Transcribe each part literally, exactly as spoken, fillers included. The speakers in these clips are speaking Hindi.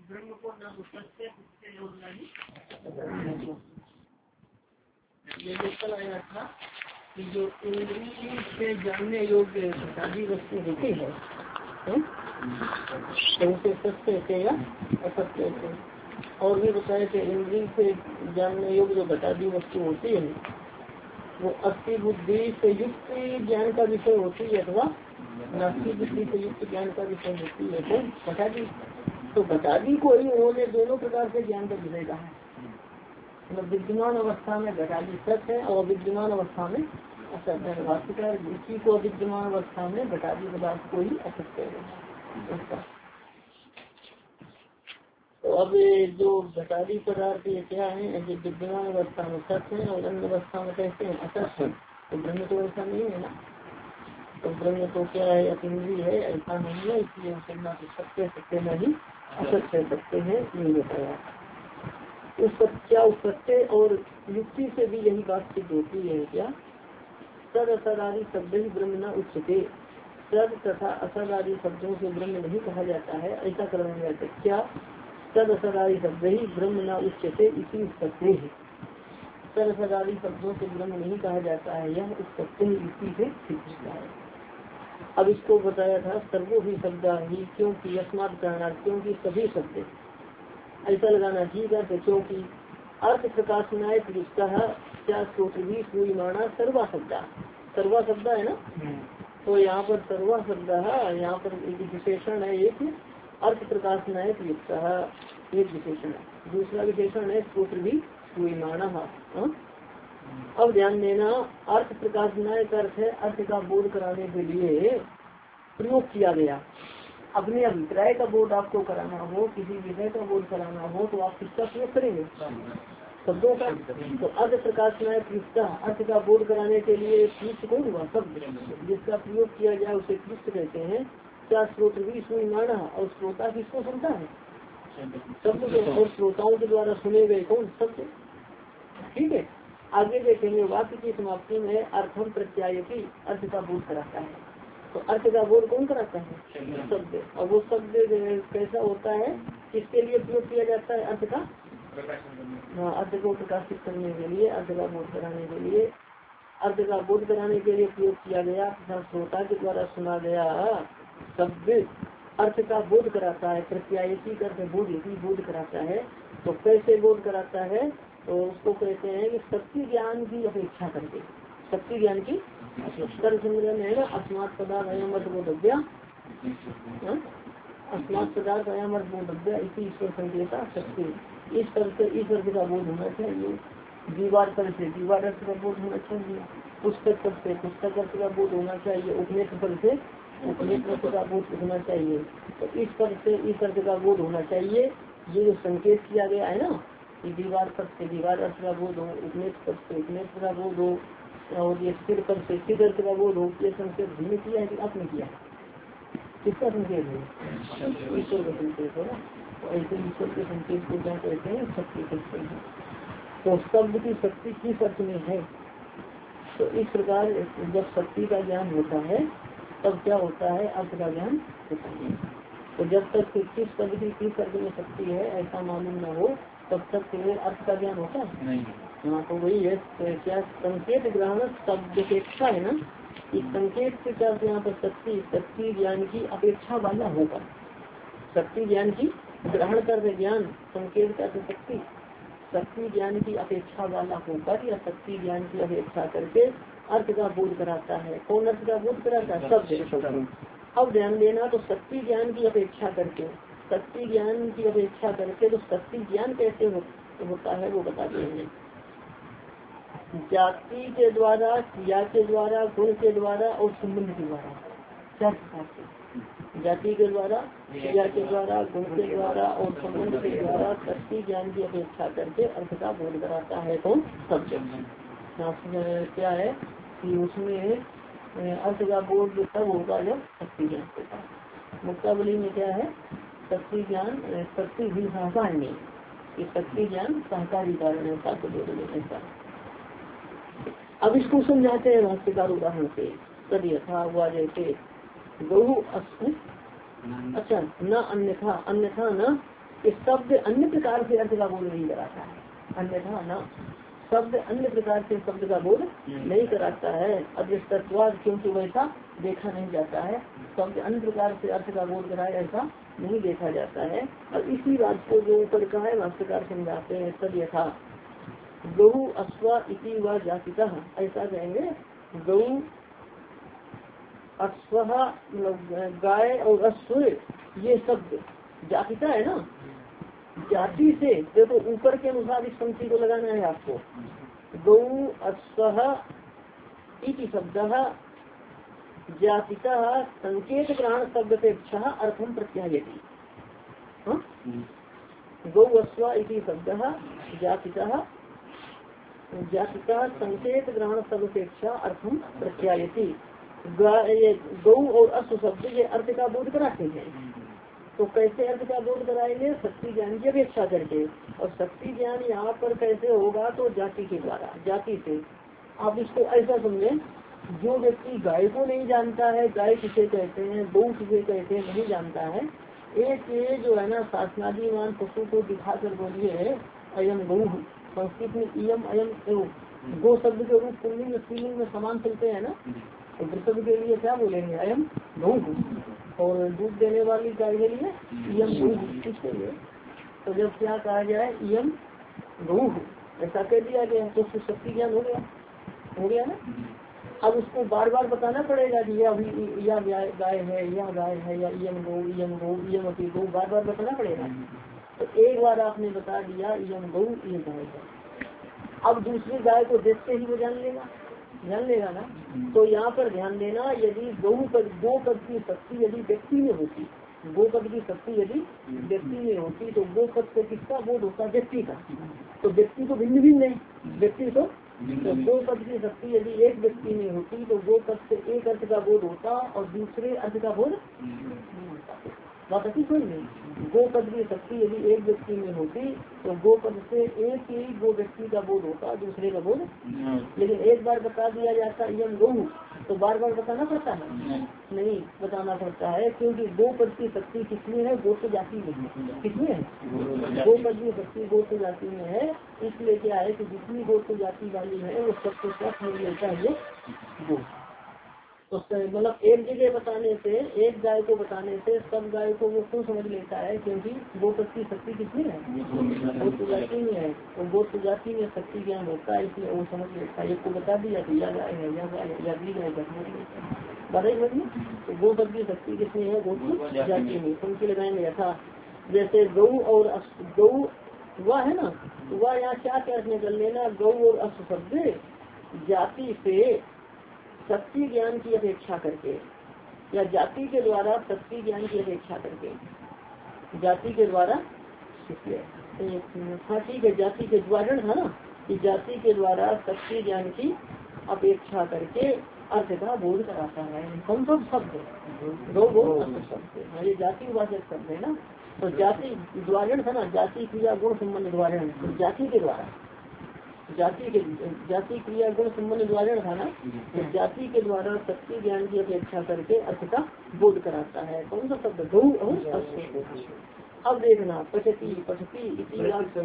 ब्रह्म को न उससे योग नहीं। ये जो कल आया था कि जो इंद्रिय से जानने योग्य सारी वस्तु होती है तो उसे सत्य थे या असत्य थे। और भी बताए थे इंद्रिय से जानने योग्य जो बता दी वस्तु होती है वो अस्थि बुद्धि से युक्त ज्ञान का विषय होती है अथवा नास्ति बुद्धि से युक्त ज्ञान का विषय होती है। तो बता दी तो बता दी को ही उन्होंने दोनों प्रकार से ज्ञान का विषय कहा है। मतलब विद्यमान अवस्था में घटा दी सत्य है और विद्यमान अवस्था में असत्य है। भाष्यकार इसी को विद्यमान अवस्था में घटा दी पदार्थ को ही असत्य है। तो अब जो घटादी पदार्थ ये क्या है जो विद्यमान अवस्था में सत्य है और अन्य अवस्था में कहते हैं असत्य है। तो ब्रह्म तो ऐसा नहीं है ना। तो ब्रह्म तो क्या है अतिंद्रिय है ऐसा नहीं है। इसलिए उसे ना तो सत्य सत्य नहीं असत्य सत्य है नहीं बताया। उस क्या उस सत्य और युक्ति से भी यही बात सिद्ध होती है क्या सद असद आदि शब्द ही ब्रह्म न उच्चते। सद तथा असद आदि शब्दों से ब्रह्म नहीं कहा जाता है ऐसा करने जाते क्या सद असद आदि शब्द ही ब्रह्म न उच्चते इसी उत्पत्ति है। सद असद आदि शब्दों से ब्रह्म नहीं कहा जाता है यह उत्पत्ति इसी से सिद्ध होता है। अब इसको बताया था सर्वो भी शब्द ही क्योंकि अस्मात् कारणात् क्योंकि सभी शब्द ऐसा लगाना ठीक है। क्योंकि अर्थ प्रकाशनाय क्या श्रोत्री सूयमाणा सर्वा शब्द सर्वा शब्द है ना। तो यहाँ पर सर्वा शब्द है यहाँ पर एक विशेषण है एक अर्थ प्रकाशनाय युक्त एक विशेषण है। दूसरा विशेषण है श्रोत्री सूयमाणा। अब ध्यान देना अर्थ प्रकाशनाय का अर्थ है अर्थ का बोध कराने के लिए प्रयोग किया गया। अपने अभिप्राय का बोध आपको कराना हो किसी विषय का बोध कराना हो तो आप किसका प्रयोग करेंगे शब्दों का। तो अर्थ प्रकाशनाय कृष्ण अर्थ का बोध कराने के लिए कृष्ण कौन हुआ शब्द जिसका प्रयोग किया जाए उसे कृष्ण कहते हैं। क्या श्रोत्र भी सुमाना और श्रोता किसको सुनता है शब्द और श्रोताओं के द्वारा सुने गए कौन शब्द। ठीक है आगे देखेंगे वाक्य की समाप्ति में अर्थम प्रत्यायति अर्थ का बोध कराता है। तो अर्थ का बोध कौन कराता है शब्द। और वो शब्द कैसा होता है किसके लिए प्रयोग किया जाता है अर्थ का हाँ अर्थ को प्रकाशित करने के लिए अर्थ का बोध कराने के लिए अर्थ का बोध कराने के लिए प्रयोग किया गया तथा श्रोता के द्वारा सुना गया शब्द अर्थ का बोध कराता है। प्रत्यायती करके बोध यही बोध कराता है। तो कैसे बोध कराता है तो उसको कहते हैं कि शक्ति ज्ञान की अपेक्षा करके शक्ति ज्ञान की अस्मात् पदार्थ अयम अर्थ बोधव्या अस्मात् पदार्थ अयम अर्थ बोधव्या इसी ईश्वर संकेता शक्ति इस तरह से इस अर्थ का बोध होना चाहिए। दीवार पर से दीवार अर्थ का बोध होना चाहिए। पुस्तक पर से पुस्तक अर्थ का बोध होना चाहिए। उपनेत्र पर से उपनेत्र अर्थ का बोध होना चाहिए। तो इस पर से इस अर्थ का बोध होना चाहिए। ये जो संकेत किया गया है ना कि दीवार पर से दीवार अर्थ का बोध हो उपनेत्र पर से उपनेत्र का बोध हो और ये सिर पर से सिर अर्थ का बोध हो। ये संकेत भी किया है कि आपने किया है किसका संकेत है ईश्वर का संकेत है ना। तो ऐसे ईश्वर के संकेत को क्या कहते हैं शक्ति कहते हैं। तो शब्द की शक्ति किस अर्थ में है तो इस प्रकार जब शक्ति का ज्ञान होता है तब क्या होता है अर्थ का ज्ञान होता है। तो जब तक किस शब्द की किस अर्थ में शक्ति है ऐसा मालूम न हो तब तक अर्थ का ज्ञान होता है। हाँ तो वही है क्या संकेत ग्रहण शब्द अपेक्षा है ना। इस संकेत के क्या यहाँ पर शक्ति शक्ति ज्ञान की अपेक्षा वाला होगा। शक्ति ज्ञान की ग्रहण कर ज्ञान संकेत का शक्ति शक्ति ज्ञान की अपेक्षा वाला होकर या शक्ति ज्ञान की अपेक्षा करके अर्थ का बोध कराता है। कौन अर्थ का बोध कराता है शब्द। अब ध्यान देना तो शक्ति ज्ञान की अपेक्षा करके शक्ति ज्ञान की अपेक्षा करके तो शक्ति ज्ञान कैसे हो, होता है वो बताते हैं। जाति के द्वारा क्रिया के द्वारा गुण के द्वारा और संबंध के द्वारा चार प्रकार से जाति के द्वारा क्रिया के द्वारा गुण के द्वारा और संबंध के द्वारा शक्ति ज्ञान की अपेक्षा करके अर्थ का बोध कराता है। तो शब्द क्या है कि उसमें अर्थ का बोध तब होगा जब शक्ति ज्ञान होगा। मुक्तावली में क्या है शक्ति ज्ञान शक्ति भी सहकारी शक्ति ज्ञान सहकारी कारण है साथ बोध में ऐसा। अब इसको समझाते हैं भाष्यकार उदाहरण से तद यथा हुआ जैसे गौ अच्छा न अन्यथा अन्यथा न कि शब्द अन्य प्रकार से अर्थ का बोध नहीं कराता है, अन्यथा ना शब्द अन्य प्रकार से शब्द का बोध नहीं कराता है। अदृष्टत्वाद, क्योंकि वैसा देखा नहीं जाता है, शब्द अन्य प्रकार से अर्थ का बोध कराए ऐसा नहीं देखा जाता है। और इसी बात को जो ऊपर कहा है भाष्यकार समझाते हैं, तद यथा गौ अश्व इति व जातिता, ऐसा कहेंगे गौ अश्व मतलब गाय और अश्व ये शब्द जातिता है ना, जाति से देखो तो ऊपर के अनुसार इस पंक्ति को लगाना है आपको। गौ अश्व इति शब्द जातिता संकेत ग्रहण शब्द से अर्थम प्रत्यायति। गौ अश्व इति शब्द जातिता जातिता संकेत ग्रहण शब्द से अर्थम प्रत्यायति। गौ और अश्व शब्द ये अर्थ का बोध कराते हैं, तो कैसे अर्थ का बोध कराएंगे? शक्ति ज्ञान की अपेक्षा करके। और शक्ति ज्ञान यहाँ पर कैसे होगा? तो जाति के द्वारा, जाति से। आप इसको ऐसा समझें, जो व्यक्ति गाय को नहीं जानता है, गाय किसे कहते हैं, गौ किसे कहते हैं नहीं जानता है, एक ये जो है ना शासनादिमान पशु को दिखा कर बोलिए अयम गौ, संस्कृत में इयम अयम एवं गो शब्द के रूप पुल्लिंग में स्त्रीलिंग में समान चलते हैं ना, तो वृषभ के लिए क्या बोलेंगे? अयम गौ। और दूध देने वाली गाय के लिए यम गौ, किसके लिए? तो जब क्या कहा जाए यम गौ ऐसा कह दिया गया तो उसको शक्ति ज्ञान हो गया, हो गया ना। अब उसको बार बार बताना पड़ेगा कि यह अभी यह गाय है, यह गाय है, या यम गौ यम गौ यम अपी गौ, बार बार बताना पड़ेगा। तो एक बार आपने बता दिया यम गौ ये गाय है, अब दूसरी गाय को देखते ही वो जान लेगा, ध्यान लेगा ना। तो यहाँ पर ध्यान देना, यदि गौ पद गो पद की शक्ति यदि व्यक्ति में होती, गो पद की शक्ति यदि व्यक्ति में होती तो गो पद से किसका बोध होता? व्यक्ति का। तो व्यक्ति तो भिन्न भिन्न है, व्यक्ति तो तो गो पद की शक्ति यदि एक व्यक्ति में होती तो गो पद से एक अर्थ का बोध होता और दूसरे अर्थ का बोध नहीं होता। बात अच्छी कोई नहीं। गो पद की शक्ति यदि एक व्यक्ति में होती तो गो पद से एक ही गो व्यक्ति का बोध होता, दूसरे का बोध। लेकिन एक बार बता दिया जाता यम गौ तो बार बार बताना पड़ता है? नहीं बताना पड़ता है, क्योंकि गो पद की शक्ति किसमें है? गोत्र जाति में है। किसमें है? गो पद की शक्ति गोत्र जाति में है। इसलिए क्या है कि जितनी गोत्र जाति वाली है वो सबको क्या समझ लेता है ये गो। तो मतलब एक जगह बताने से, एक गाय को बताने से सब गाय को वो क्यों समझ लेता है? क्योंकि गोत्र की शक्ति किसमें है? गोत्र जाति में है। तो गोत्र जाति में शक्ति ज्ञान होता है, इसलिए वो समझ लेता है। एक को बता दिया तो यह गाय है, यह गाय है, या दी गाय बताइए बनी। तो गो पद की शक्ति किसमें है? गोत्र जाति में। उनकी लगाएंगे यथा जैसे गौ और गौ वह है ना, वह यहाँ क्या क्या निकल लेना, गौ और अश्व शब्द जाति से शक्ति ज्ञान की अपेक्षा करके, या जाति के द्वारा शक्ति ज्ञान की अपेक्षा करके, जाति के द्वारा हाँ ठीक है, जाति के द्वारा था ना कि जाति के द्वारा शक्ति ज्ञान की अपेक्षा करके अर्थ का बोध कराता है। कौन सा शब्द? दो गो शब्द, ये जाति वाचक शब्द है ना। तो जाति द्वारण था ना, जाति क्रिया गुण संबंध द्वारण, तो जाति के द्वारा जाति के जाति क्रिया गुण संबंध द्वारा था ना, तो जाति के द्वारा शक्ति ज्ञान की अपेक्षा करके अर्थ का बोध कराता है। कौन सा शब्द? गौ और अश्व। अब देखना पठती पठती जी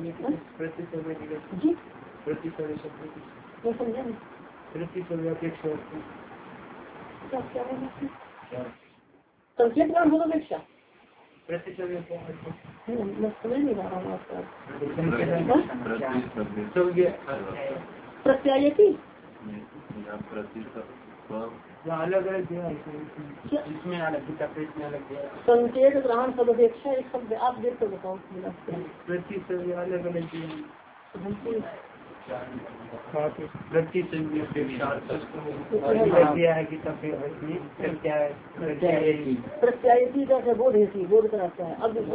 मैं समझा संकेत ज्ञान होगा अपेक्षा मैं समझ नहीं रहा हूँ आपका प्रत्यायति अलग अलग इसमें अलग संकेत ग्रहण सब अपेक्षा एक शब्द आप देख कर बताओ। अलग अलग प्रत्यायती का बोध है, बोध कराता है। अब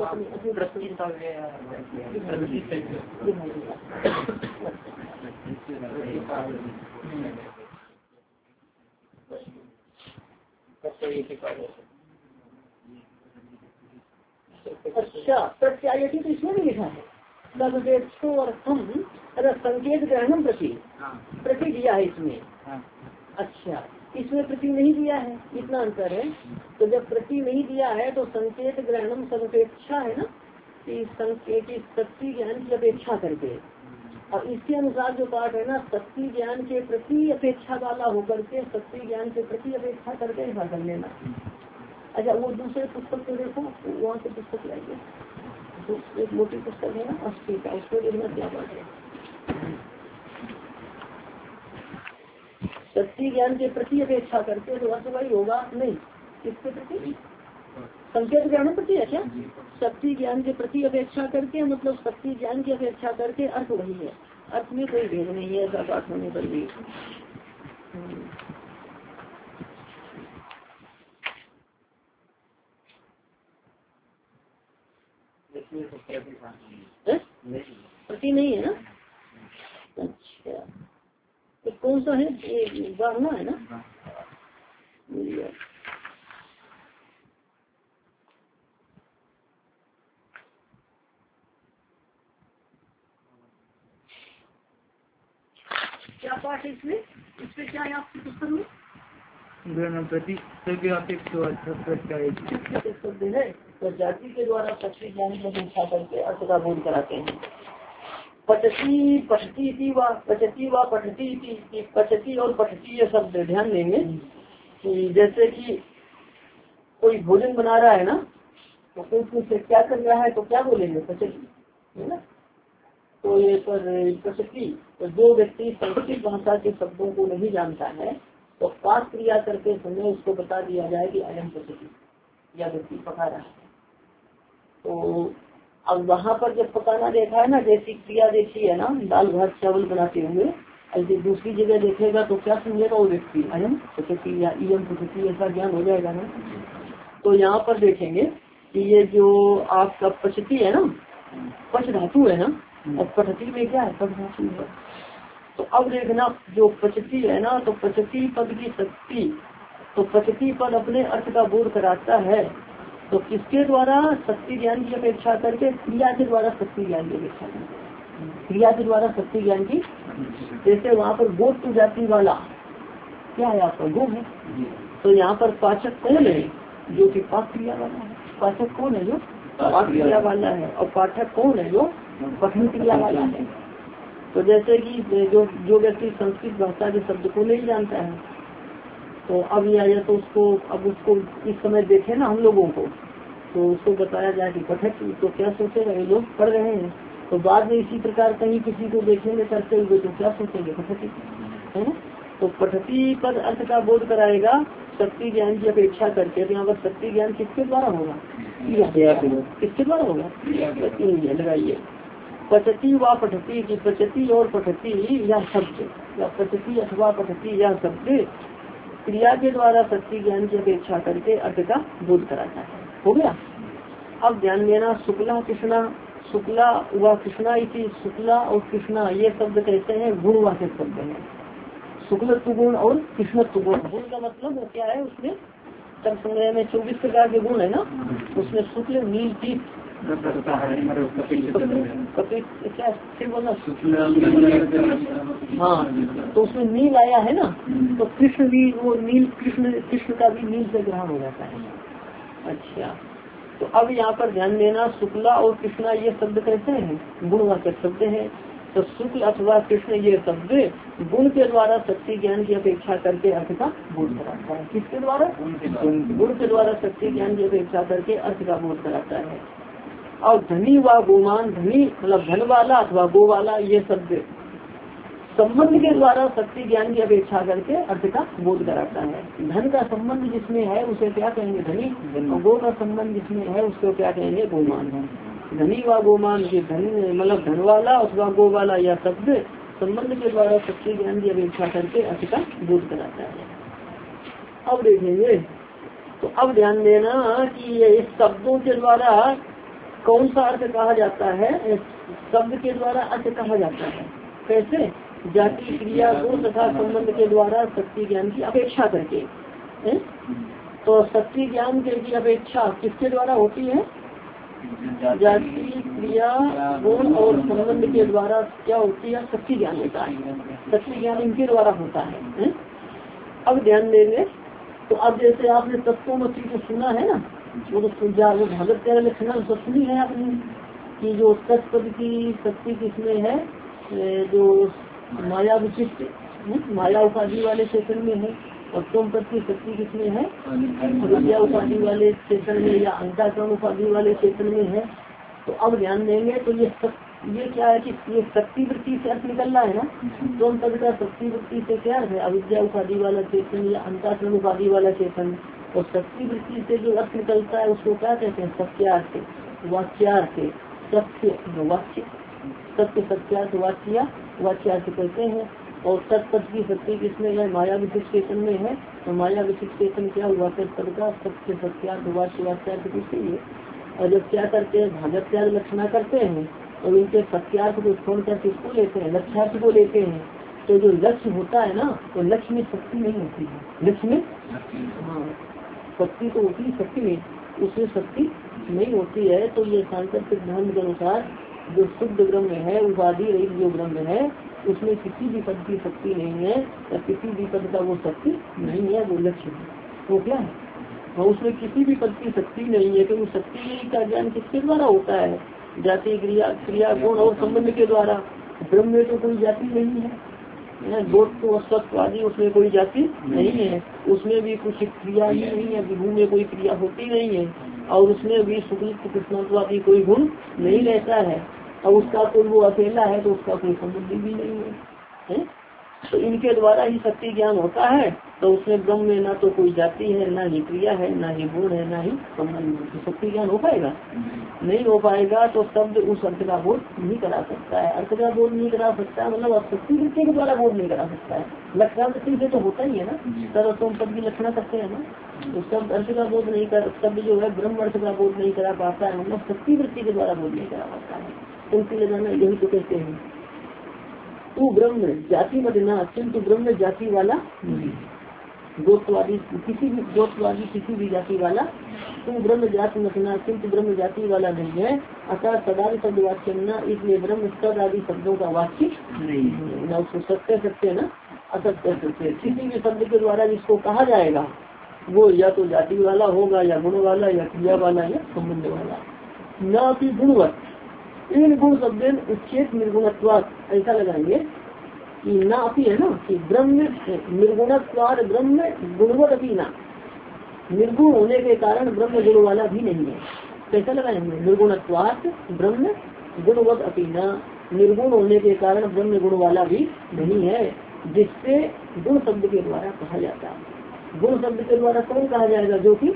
अच्छा प्रत्यायती तो इसमें भी लिखा है सर्वेक्षोर्थम, अगर संकेत ग्रहणम प्रति प्रति दिया है इसमें। अच्छा इसमें प्रति नहीं दिया है, इतना अंतर है। तो जब प्रति नहीं दिया है तो संकेत ग्रहणम सर्वेक्षा है ना, कि संकेत शक्ति ज्ञान की अपेक्षा करके, और इसके अनुसार जो पाठ है ना, शक्ति ज्ञान के प्रति अपेक्षा वाला होकर के शक्ति ज्ञान के प्रति अपेक्षा करके ऐसा कर लेना। अच्छा, वो दूसरे पुस्तक को देखो, वहाँ से पुस्तक लाइए, एक मोटी पुस्तक है ना, अस्सी का, उसको देखना क्या बात है। शक्ति ज्ञान के प्रति अपेक्षा करके तो अर्थ वही होगा नहीं, किसके प्रति? संकेत ज्ञान प्रति है क्या? शक्ति ज्ञान के प्रति अपेक्षा करके, मतलब शक्ति ज्ञान की अपेक्षा करके अर्थ वही है, अर्थ में कोई भेद नहीं है ऐसा बात होने पर भी। प्रति नहीं है ना? अच्छा, तो कौन सा है? ये वारणा है ना? क्या पाठ है इसमें? इसमें क्या है आपकी पुस्तक में? प्रति शब्द है तो जाति के द्वारा शक्ति ज्ञान की अपेक्षा करके अर्थ का बोध कराते हैं। पचती पठती थी व पचती व पठती थी, पचती और पठती ये शब्द ध्यान देंगे कि जैसे कि कोई भोजन बना रहा है ना, तो कोई से क्या कर रहा है तो क्या बोलेंगे? पचती है ना। तो ये पर पचती, तो जो व्यक्ति संस्कृत भाषा के शब्दों को नहीं जानता है तो पाठ क्रिया करके समय उसको बता दिया जाए कि अयम पचती, या व्यक्ति पका रहा है। तो अब वहाँ पर जब पकाना देखा है ना, जैसी क्रिया देखी है ना, दाल भात चावल बनाते हुए, ऐसी दूसरी जगह देखेगा तो क्या समझेगा वो व्यक्ति? अयम पचती या इयम पचती, ऐसा ज्ञान हो जाएगा ना। तो यहाँ पर देखेंगे कि ये जो आपका पचती है ना, पच धातु है ना, और पचती में क्या है? पच धातु है। तो अब देखना, जो पचती है ना, तो पचती पद की शक्ति, तो पचती पद अपने अर्थ का बोध कराता है। तो किसके द्वारा? शक्ति ज्ञान की अपेक्षा करके, क्रिया के द्वारा शक्ति ज्ञान की अपेक्षा करके, क्रिया के द्वारा शक्ति ज्ञान की। जैसे वहाँ पर गोट टू जाति वाला क्या है आपका? गो है। तो यहाँ पर पाचक कौन है? जो कि पाक क्रिया वाला है। पाचक कौन है? जो पाक क्रिया वाला है। और पाठक कौन है? जो पठन क्रिया वाला है। तो जैसे कि जो जो व्यक्ति संस्कृत भाषा के शब्द को नहीं जानता है, तो अब या तो उसको अब उसको इस समय देखे ना हम लोगों को, तो उसको बताया जाए कि पठक, तो क्या सोचेगा? ये लोग पढ़ रहे हैं। तो बाद में इसी प्रकार कहीं किसी को देखेंगे करते हुए तो क्या सोचेंगे? पठती है ना। तो पठती पद अर्थ का बोध कराएगा शक्ति ज्ञान की अपेक्षा करके। तो यहाँ पर शक्ति ज्ञान किसके द्वारा होगा? किसके द्वारा होगा? लगाइए, पचती व पठती की, पचती और पठती या शब्द, या पचती अथवा पठती या शब्द क्रिया के द्वारा शक्ति ज्ञान की अपेक्षा करके अर्थ का बोध कराता है। हो गया। अब ध्यान देना, शुक्ला कृष्णा, शुक्ला व कृष्णा इसी, शुक्ला और कृष्णा ये शब्द कहते हैं गुणवाचक शब्द है। शुक्लत्व गुण और कृष्णत्व गुण। गुण का मतलब क्या है? उसमें तब संग्रह में चौबीस प्रकार के गुण है ना, उसमें शुक्ल नील पीत क्या फिर बोला? हाँ, तो उसमें नील आया है ना, तो कृष्ण भी वो नील, कृष्ण कृष्ण का भी नील से ग्रहण हो जाता है। अच्छा, तो अब यहाँ पर ध्यान देना, शुक्ला और कृष्णा ये शब्द कैसे हैं? गुणवाचक शब्द है। तो शुक्ल अथवा कृष्ण ये शब्द गुण के द्वारा शक्ति ज्ञान की अपेक्षा करके अर्थ का बोध कराता है। किसके द्वारा? गुण के द्वारा शक्ति ज्ञान की अपेक्षा करके अर्थ का बोध कराता है। और धनी व गोमान, धनी मतलब धन वाला अथवा गो वाला ये शब्द संबंध के द्वारा शक्ति ज्ञान की अपेक्षा करके अर्थ का बोध कराता है। धन का संबंध जिसमें है उसे क्या कहेंगे? धनी। और गो का संबंध जिसमें है उसको क्या कहेंगे? गोमान। धनी व गोमान के धन मतलब धन वाला अथवा गो वाला यह शब्द संबंध के द्वारा शक्ति ज्ञान की अपेक्षा करके अर्थ का बोध कराता है। अब देखेंगे, तो अब ध्यान देना कि ये इस शब्दों के द्वारा कौन सा अर्थ कहा जाता है? शब्द के द्वारा अर्थ कहा जाता है। कैसे? जाति क्रिया गुण तथा संबंध के द्वारा शक्ति ज्ञान की अपेक्षा करके है? तो शक्ति ज्ञान की अपेक्षा किसके द्वारा होती है? जाति क्रिया गुण और संबंध के द्वारा क्या होती है? शक्ति ज्ञान होता है। शक्ति ज्ञान इनके द्वारा होता है, है? अब ध्यान देंगे, तो अब जैसे आपने तत्वमसी को सुना है ना, वो तो वो भागवत के लक्षण तो सुनी है आपने। कि जो तत्पद की शक्ति किसमें है, जो माया विशिष्ट माया उपाधि वाले चेतन में है, और तुम पद की शक्ति किसमें है, विद्या उपाधि वाले चेतन में या अंतःकरण उपाधि वाले चेतन में है। तो अब ध्यान देंगे तो ये सब ये क्या है कि ये शक्ति वृत्ति से अर्थ निकल रहा है ना। तुम पद का शक्ति वृत्ति से क्या है, अविद्या उपाधि वाला चेतन या अंतःकरण उपाधि वाला चेतन। और शक्ति वृत्ति से जो अर्थ निकलता है उसको क्या कहते हैं, सत्यार्थ, वाच्यार्थ, सत्य वाच्य, सत्य सत्यार्थ वाच्या वाच्यार्थ कहते हैं। और तत्पद की शक्ति किसमें है, माया विशिष्ट चेतन में है। तो माया विशिष्ट चेतन क्या हुआ, तत्पद का सत्य सत्यार्थ वाच्य वाच्यार्थ किसके लिए। और जब क्या करते हैं, भागत त्याग लक्षणा करते हैं तो इनके सत्यार्थ को छोड़कर किसको लेते हैं, लक्ष्यार्थ को लेते हैं। तो जो लक्ष्य होता है ना, तो लक्ष्य में शक्ति नहीं होती है, लक्ष्य में हाँ शक्ति तो होती है, शक्ति में उसमें शक्ति नहीं होती है। तो ये सांख्य सिद्धांत के अनुसार जो शुद्ध ब्रह्म है, उपाधि रहित जो ब्रह्म है, उसमें किसी भी पद की शक्ति नहीं है, या किसी भी पद का वो शक्ति नहीं है, वो लक्ष्य है। वो क्या है, वो उसमें किसी भी पद की शक्ति नहीं है। क्योंकि शक्ति का ज्ञान किसके द्वारा होता है, जाति क्रिया क्रिया गुण और संबंध के द्वारा। ब्रह्म में तो कोई जाति नहीं है, गोट तो अस्वत्वादी उसमें कोई जाति नहीं है, उसमें भी कुछ क्रिया ही नहीं है, विभू में कोई क्रिया होती नहीं है, और उसमें भी शुक्ल कृष्णत्वादी कोई गुण नहीं रहता है, और उसका कोई वो अकेला है तो उसका कोई संबंध भी नहीं है, है? तो इनके द्वारा ही शक्ति ज्ञान होता है। तो उसमें ब्रह्म में ना तो कोई जाति है, ना ही क्रिया है, ना ही गुण है, ना ही संबंध है। तो शक्ति ज्ञान हो पाएगा नहीं हो पाएगा। तो शब्द उस अर्थ का बोध नहीं करा सकता है, अर्थ का बोध नहीं करा सकता है, मतलब शक्ति वृत्ति के द्वारा बोध नहीं करा सकता है। लक्षणा वृत्ति से तो होता ही है ना, सर्वोत्तम पद की लक्षणा करते हैं ना, तो शब्द अर्थ का बोध नहीं कर, शब्द जो है ब्रह्म अर्थ का बोध नहीं करा पाता है, मतलब शक्ति वृत्ति के द्वारा बोध नहीं करा पाता है। तो इसलिए जाना यही तो कहते हैं, तू ब्रह्म जाति मदना, किंतु ब्रह्म जाति वाला गोत्रवादी किसी भी गोत्रवादी किसी भी जाति वाला, तू ब्रह्म जाति मदना, किंतु ब्रह्म जाति वाला नहीं है। अतः सदा शब्द वाच्य न, इसलिए ब्रह्म सद आदि शब्दों का वाच्य नहीं है, न उसको सत्य सत्य न असत्य सत्य। किसी भी शब्द के द्वारा जिसको कहा जाएगा वो या तो जाति वाला होगा, या गुण वाला, या क्रिया वाला, या संबंध वाला। न कि गुणवत, इन गुण शब्द उच्चेत निर्गुणत्वाद, ऐसा लगाएंगे कि ना अपी है ना, कि ब्रह्म निर्गुणत्वाद ब्रह्म गुणवत अपी ना, निर्गुण होने के कारण ब्रह्म गुण वाला भी नहीं है। कैसा लगाएंगे, निर्गुणत्वाद ब्रह्म गुणवत अपी ना, निर्गुण होने के कारण ब्रह्म गुण वाला भी नहीं है, जिससे गुण शब्द के द्वारा कहा जाता है। गुण शब्द के द्वारा कौन कहा जाएगा, जो कि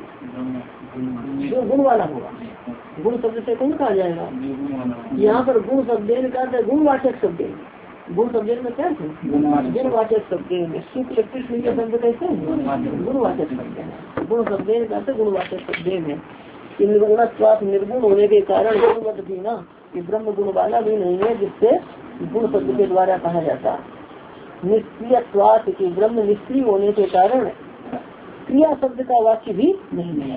जो गुण वाला होगा। गुण शब्द से कौन कहा जाएगा, यहाँ पर गुण शब्द का गुणवाचक शब्द, गुण शब्द में क्या है, गुणवाचक शब्द में शुक्ल कृष्ण का शब्द कैसे है, गुणवाचक शब्द है। गुण शब्द का गुणवाचक शब्द है। निर्गुणत्वात् निर्गुण होने के कारण गुणवत भी ना, कि ब्रह्म गुण वाला भी नहीं है, जिससे गुण शब्द के द्वारा कहा जाता। निष्क्रियत्वात् की ब्रह्म निष्क्रिय होने के कारण क्रिया शब्द का वाक्य भी नहीं है।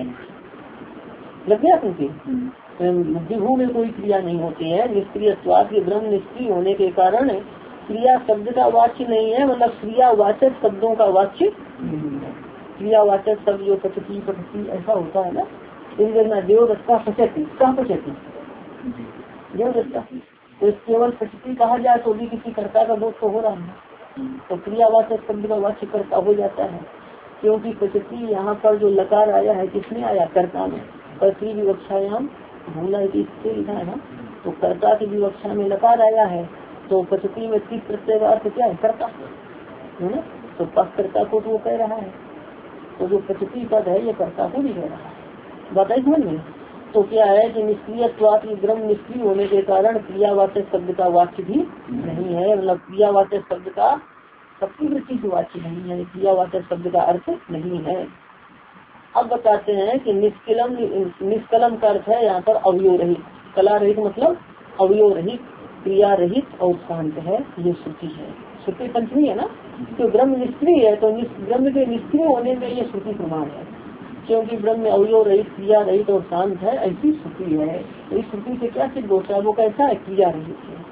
लग गया क्योंकि विभू में कोई क्रिया नहीं होती है। निष्क्रिय स्वाद के ब्रह्म निष्क्रिय होने के कारण क्रिया शब्द का वाच्य नहीं है, मतलब क्रियावाचक शब्दों का वाच्य नहीं है। क्रियावाचक शब्द जो पचती पचती ऐसा होता है ना, देखना देवदत्ता पचती कहाँ पचती देवदत्ता, तो केवल पचती कहा जाए तो भी किसी कर्ता का दोष तो हो रहा है, तो क्रियावाचक शब्द का वाच्य कर्ता हो जाता है। क्योंकि पचती यहाँ पर जो लकार आया है किसमें आया, कर्ता में। कर्ती विवक्षायाम भूला इससे लिखा है ना, तो कर्ता की विवक्षा में लकार आया है, तो पचती में तीस प्रत्यय का अर्थ क्या है, कर्ता है ना, तो कर्ता को तो वो कह रहा है, तो जो पचती पद है ये कर्ता को भी कह रहा है। बताइए समझ में। तो क्या है कि निष्क्रिय ब्रह्म निष्क्रिय होने के कारण क्रियावाचक शब्द का वाच्य भी नहीं है, मतलब क्रियावाचक शब्द का शक्ति वृत्ति से वाच्य नहीं है, क्रियावाचक शब्द का अर्थ नहीं है। अब बताते हैं कि निष्कलम निष्कलम का अर्थ है यहाँ पर अवयव रहित, कला रहित मतलब अवयव रहित, क्रिया रहित और शांत है, ये श्रुति है। श्रुति पंचमी है ना, तो ब्रह्म निष्क्रिय है, तो ब्रह्म के निष्क्रिय होने में ये श्रुति प्रमाण है, क्योंकि ब्रह्म अवयव रहित, क्रिया रहित और शांत है, ऐसी श्रुति है। तो इस श्रुति से क्या सिद्ध होता है, वो कैसा है, क्रिया रहित है।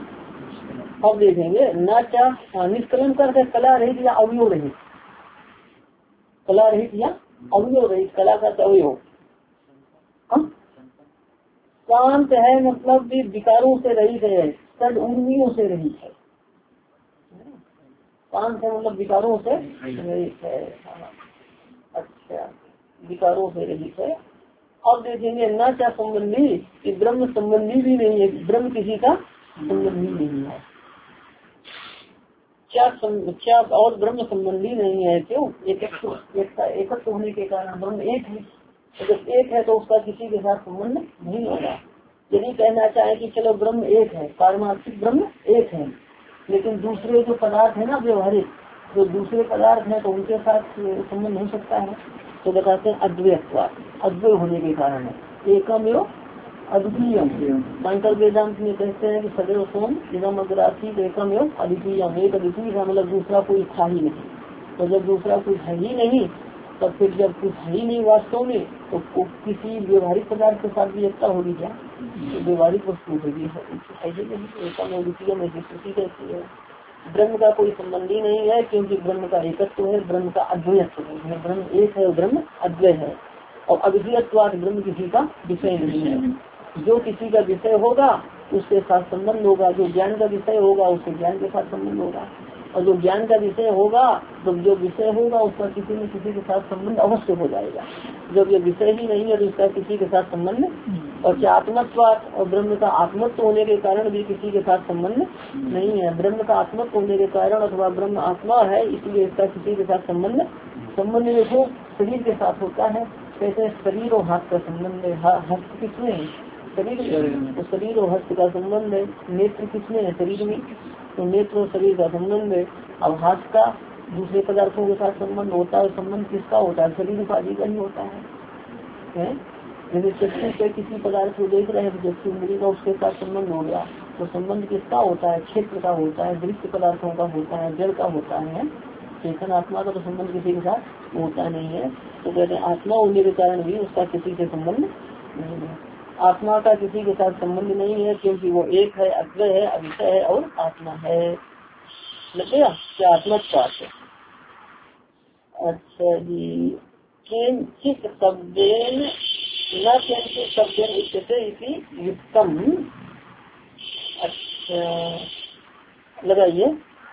अब देखेंगे न क्या निष्कलम कर कला रहित या अवयव रहित, कला रहित या अवयव रहित, कला का अवयव शांत है मतलब भी विकारों से रहित है, षड उर्मियों से रहित है। शांत है मतलब विकारों से रहित है। अच्छा, विकारों से रहित है। अब देखेंगे न क्या संबंधी, कि ब्रह्म संबंधी भी नहीं है, ब्रह्म किसी का संबंधी नहीं है। क्या सं, क्या और ब्रह्म संबंधी नहीं है, क्यों? एक एकत्व होने के कारण ब्रह्म एक है। तो जब एक है तो उसका किसी के साथ संबंध नहीं होगा। यदि कहना चाहे कि चलो ब्रह्म एक है, पारमार्थिक ब्रह्म एक है, लेकिन दूसरे जो पदार्थ है ना व्यवहारिक, जो दूसरे पदार्थ है तो उनके साथ संबंध हो सकता है। तो बताते हैं अद्वैत्व, अद्वैय होने के कारण है। एकम एवं अद्वितीयम, शंकर वेदांत में कहते हैं कि सदैव सोम इदम अग्रासी एकम एवं अद्वितीयम, एक अद्वितीय का मतलब दूसरा कोई था ही नहीं। तो जब दूसरा कोई है ही नहीं, तब फिर जब कुछ है ही नहीं वास्तव में, तो किसी व्यवहारिक पदार्थ के साथ भी एकता होगी क्या? तो व्यवहारिक वस्तु होगी है ही नहीं। एकम अद्वितीयम ऐसी स्थिति कहती है। ब्रह्म का कोई संबंधी नहीं है, क्योंकि ब्रह्म का एकत्व है, ब्रह्म का अद्वैत्व है। ब्रह्म एक है, ब्रह्म अद्वय है। और अद्वितीयत्वाद ब्रह्म किसी का विषय नहीं है। जो किसी का विषय होगा उसके साथ संबंध होगा, जो ज्ञान का विषय होगा उसके ज्ञान के साथ संबंध होगा, और जो ज्ञान का विषय होगा तो जो विषय होगा उसका किसी न किसी के साथ संबंध अवश्य हो जाएगा। जब ये विषय ही नहीं है तो उसका किसी के साथ संबंध। और क्या आत्मत्वात, और ब्रह्म का आत्मत्व होने के कारण भी किसी के साथ संबंध नहीं है। ब्रह्म का आत्मत्व होने के कारण अथवा ब्रह्म आत्मा है, इसलिए इसका किसी के साथ संबंध संबंध देखो शरीर के साथ होता है। कैसे? शरीर और हाथ का संबंध है। हस्त किसमें है? शरीर में। तो शरीर और हस्त का संबंध है। नेत्र किसमें है? शरीर में। तो नेत्र और शरीर का संबंध है। अब हाथ का दूसरे पदार्थों के साथ संबंध होता है। संबंध किसका होता है? शरीर उपाधि का ही होता है, है? जैसे चक्षु से किसी पदार्थ को देख रहे हैं तो चक्षु इंद्रिय का उसके साथ संबंध हो गया। तो संबंध किसका होता है? क्षेत्र का होता है, दृश्य पदार्थों का होता है, जड़ का होता है। चेतन आत्मा का तो संबंध किसी के साथ होता नहीं है। तो कहते हैं आत्मा होने के कारण भी उसका किसी से संबंध नहीं है। आत्मा का किसी के साथ संबंध नहीं है, क्योंकि वो एक है, अद्वय है, अविषय है और आत्मा है। लगेगा क्या? आत्मा स्वार्थ। अच्छा जी, किंचित शब्देन न किंचित शब्देन उच्यते इति युक्तम। अच्छा लगाइए,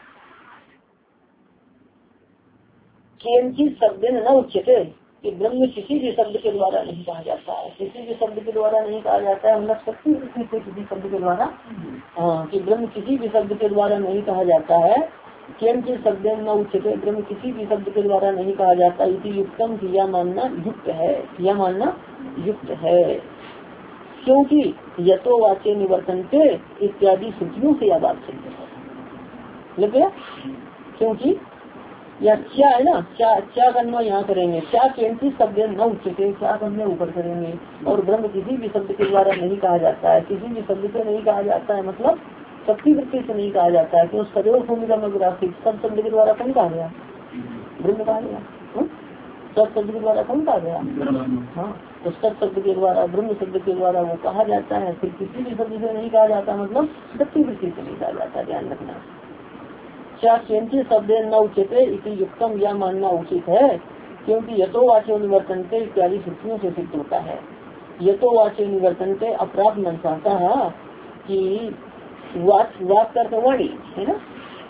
किंचित शब्देन न उच्यते, कि ब्रह्म किसी भी शब्द के द्वारा नहीं कहा जाता है। किसी भी शब्द के द्वारा नहीं कहा जाता है, मतलब शक्ति वृत्ति से किसी शब्द के द्वारा। हाँ, कि ब्रह्म किसी भी शब्द के द्वारा नहीं कहा जाता है। किंचित शब्देन न उच्यते, ब्रह्म किसी भी शब्द के द्वारा नहीं कहा जाता। इसी युक्तम, यह मानना युक्त है, यह मानना युक्त है। क्योंकि यतो वाच्य निवर्तनते इत्यादि श्रुतियों से यह बात सिद्ध है। लग गया? क्योंकि या क्या है ना, क्या क्या करना यहाँ करेंगे, क्या केंद्रीय शब्द न उच्चते, क्या करने ऊपर करेंगे। और ब्रह्म किसी भी शब्द के द्वारा नहीं कहा जाता है, किसी भी शब्द से नहीं कहा जाता है, मतलब शक्ति वृत्ति से नहीं कहा जाता है। क्यों? सदैव भूमिका में ग्राफिक सब शब्द के द्वारा कौन कहा गया? ब्रह्म कहा गया। सब शब्द के द्वारा कौन कहा गया? हाँ, तो सब शब्द के द्वारा, ब्रह्म शब्द के द्वारा वो कहा जाता है। फिर किसी भी शब्द से नहीं कहा जाता, मतलब शक्ति वृत्ति से नहीं कहा जाता। ध्यान रखना। क्या केंद्रीय शब्द न उचित इसी युक्तम, यह मानना उचित है। क्योंकि यतो वाच्य निवर्तनते इत्यादि श्रुतियों से सिद्ध होता है। यतो वाच्य निवर्तनते अप्राप्त मनसाता कि वाक वाक करके वाणी है ना,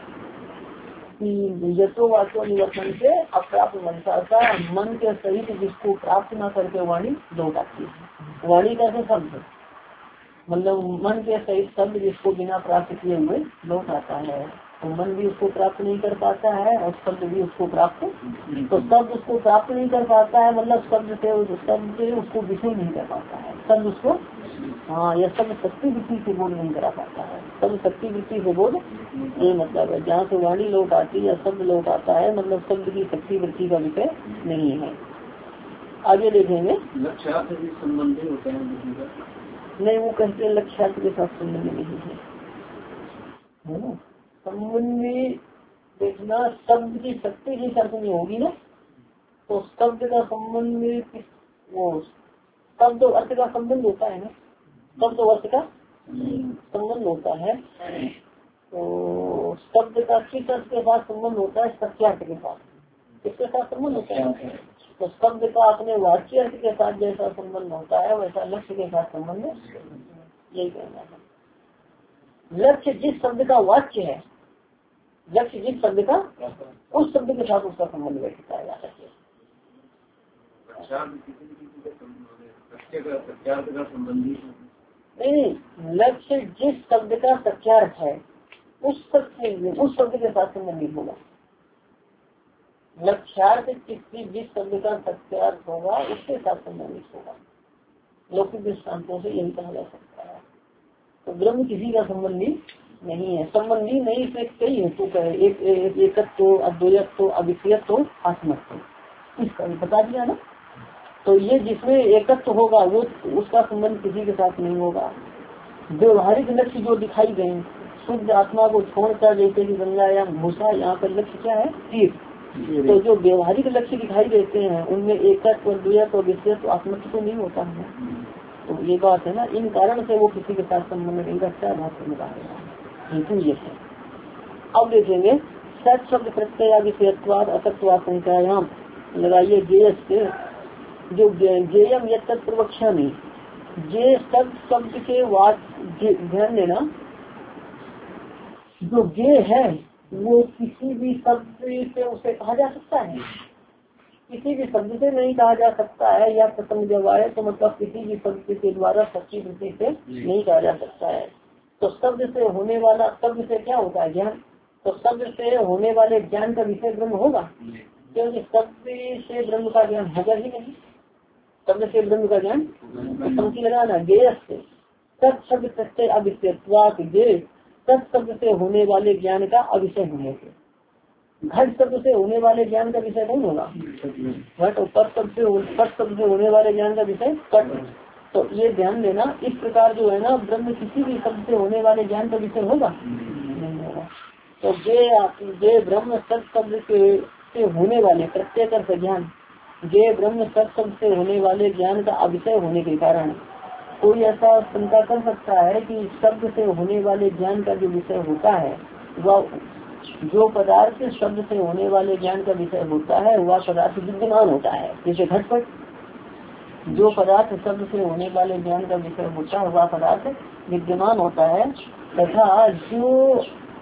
कि यतो वाच्य निवर्तनते अप्राप्त मनसाता, मन के सहित जिसको प्राप्त न करके वाणी लौट आती है। वाणी का शब्द मतलब मन के सहित शब्द जिसको बिना प्राप्त किए हुए लौट आता है। तो मन भी उसको प्राप्त नहीं कर पाता है और शब्द भी उसको प्राप्त, तो शब्द उसको प्राप्त नहीं कर पाता है, मतलब शब्द से शब्द से उसको विषय नहीं कर पाता है। शब्द उसको, हाँ, यह शब्द शक्ति वृत्ति से बोध नहीं करा पाता है। शब्द शक्ति वृत्ति से बोध ये मतलब है। जहाँ से वाणी लौट आती है या शब्द लौट आता है, मतलब शब्द की शक्ति वृत्ति का विषय नहीं है। आगे देखेंगे। लक्ष्यार्थ भी संबंधी होते हैं? नहीं, वो कहते हैं लक्ष्यार्थ के साथ संबंध नहीं है, है ना। संबंध में देखना, शब्द की शक्ति जिस अर्थ में होगी ना, तो शब्द का संबंध में किस, वो शब्द अर्थ का संबंध होता है ना, शब्द अर्थ का संबंध होता है। तो शब्द का किस अर्थ के साथ संबंध होता है? सत्यार्थ के साथ। किसके साथ संबंध होता है? तो शब्द का अपने वाच्य अर्थ के साथ जैसा संबंध होता है वैसा लक्ष्य के साथ संबंध यही कहना है। लक्ष्य जिस शब्द का वाच्य है, लक्ष्य जिस शब्द का उस शब्द के साथ उसका संबंध बैठता है। नहीं, लक्ष्य जिस शब्द का सत्यार्थ है उस शब्द उस शब्द के साथ संबंधित होगा। लक्ष्यार्थ किसी जिस शब्द का सत्यार्थ होगा उसके साथ संबंधित होगा। लौकिक दृष्टांतों से यही कहा जा सकता है। तो ब्रह्म किसी का संबंधी नहीं है। संबंधी नहीं से कई हेतु का है, एक एकत्व, अद्वैत्व, अविषयत्व, आत्मत्व, इसका भी बता दिया ना। तो ये जिसमें एकत्व होगा वो उसका संबंध किसी के साथ नहीं होगा। व्यवहारिक लक्ष्य जो दिखाई गए शुद्ध आत्मा को छोड़कर, जैसे कि गंगा या भूषा, यहाँ पर लक्ष्य क्या है? तीर्थ। तो जो व्यवहारिक लक्ष्य दिखाई देते हैं उनमें एकत्व, द्वैत्व, विषयत्व, आत्मत्व तो नहीं होता है। तो ये बात है ना, इन कारण से वो किसी के साथ संबंध नहीं रखता। भाष्य में कहा हेतु ये है। अब देखेंगे सच शब्द प्रत्यय विषयत्वाद असत्वा संख्यायाम लगाइए जेयस से जो जेयम यद प्रवक्षा नहीं, जे सब शब्द के वाक ध्यान देना, जो गे है वो किसी भी शब्द से उसे कहा जा सकता है, किसी भी शब्द से नहीं कहा जा सकता है। या प्रथम जब आए तो मतलब किसी भी शब्द के द्वारा सच्ची वृत्ति से नहीं कहा जा सकता है। तो शब्द से होने वाला, शब्द से क्या होता है? ज्ञान। तो शब्द से होने वाले ज्ञान का विषय ब्रह्म होगा, क्योंकि शब्द से ब्रह्म का ज्ञान होगा ही नहीं। शब्द से ब्रह्म का ज्ञान पंक्ति लगाना, गेयस से सब शब्द प्रत्यय अविषयत्वात् गे, सब शब्द से होने वाले ज्ञान का अविषय होने से। घट शब्द से होने वाले ज्ञान का विषय कौन होगा? घट। और पट शब्द से पट शब्द से होने वाले ज्ञान का विषय पट। तो ये ध्यान देना, इस प्रकार जो है ना ब्रह्म किसी भी शब्द से होने वाले ज्ञान का विषय होगा नहीं होगा। तो जे जे ब्रह्म सब शब्द से, से होने वाले प्रत्यय कर ज्ञान, जे ब्रह्म सब शब्द से होने वाले ज्ञान का अविषय होने के कारण कोई ऐसा शंका कर सकता है कि शब्द से होने वाले ज्ञान का जो विषय होता है वह जो पदार्थ शब्द से होने वाले ज्ञान का विषय होता है वह पदार्थ विद्यमान होता है। जैसे घटपट, जो पदार्थ शब्द से होने वाले ज्ञान का विषय होता है वह पदार्थ विद्यमान होता है। तथा जो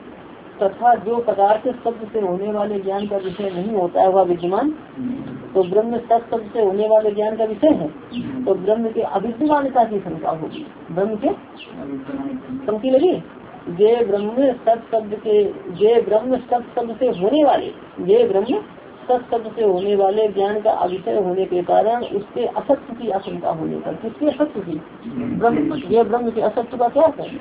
तथा जो पदार्थ शब्द से होने वाले ज्ञान का विषय नहीं होता है वह विद्यमान। तो ब्रह्म सब शब्द से होने वाले ज्ञान का विषय है, तो ब्रह्म के अविद्यमानता की शंका होगी। ब्रह्म के पंक्ति लगी, जे ब्रह्म सब शब्द के, जे ब्रह्म सब शब्द से होने वाले, जे ब्रह्म सब शब्द से होने वाले ज्ञान का अविषय होने के कारण उसके असत्य की आशंका होने पर, किसके असत्य की? ब्रह्म। ये ब्रह्म के असत्य का क्या है?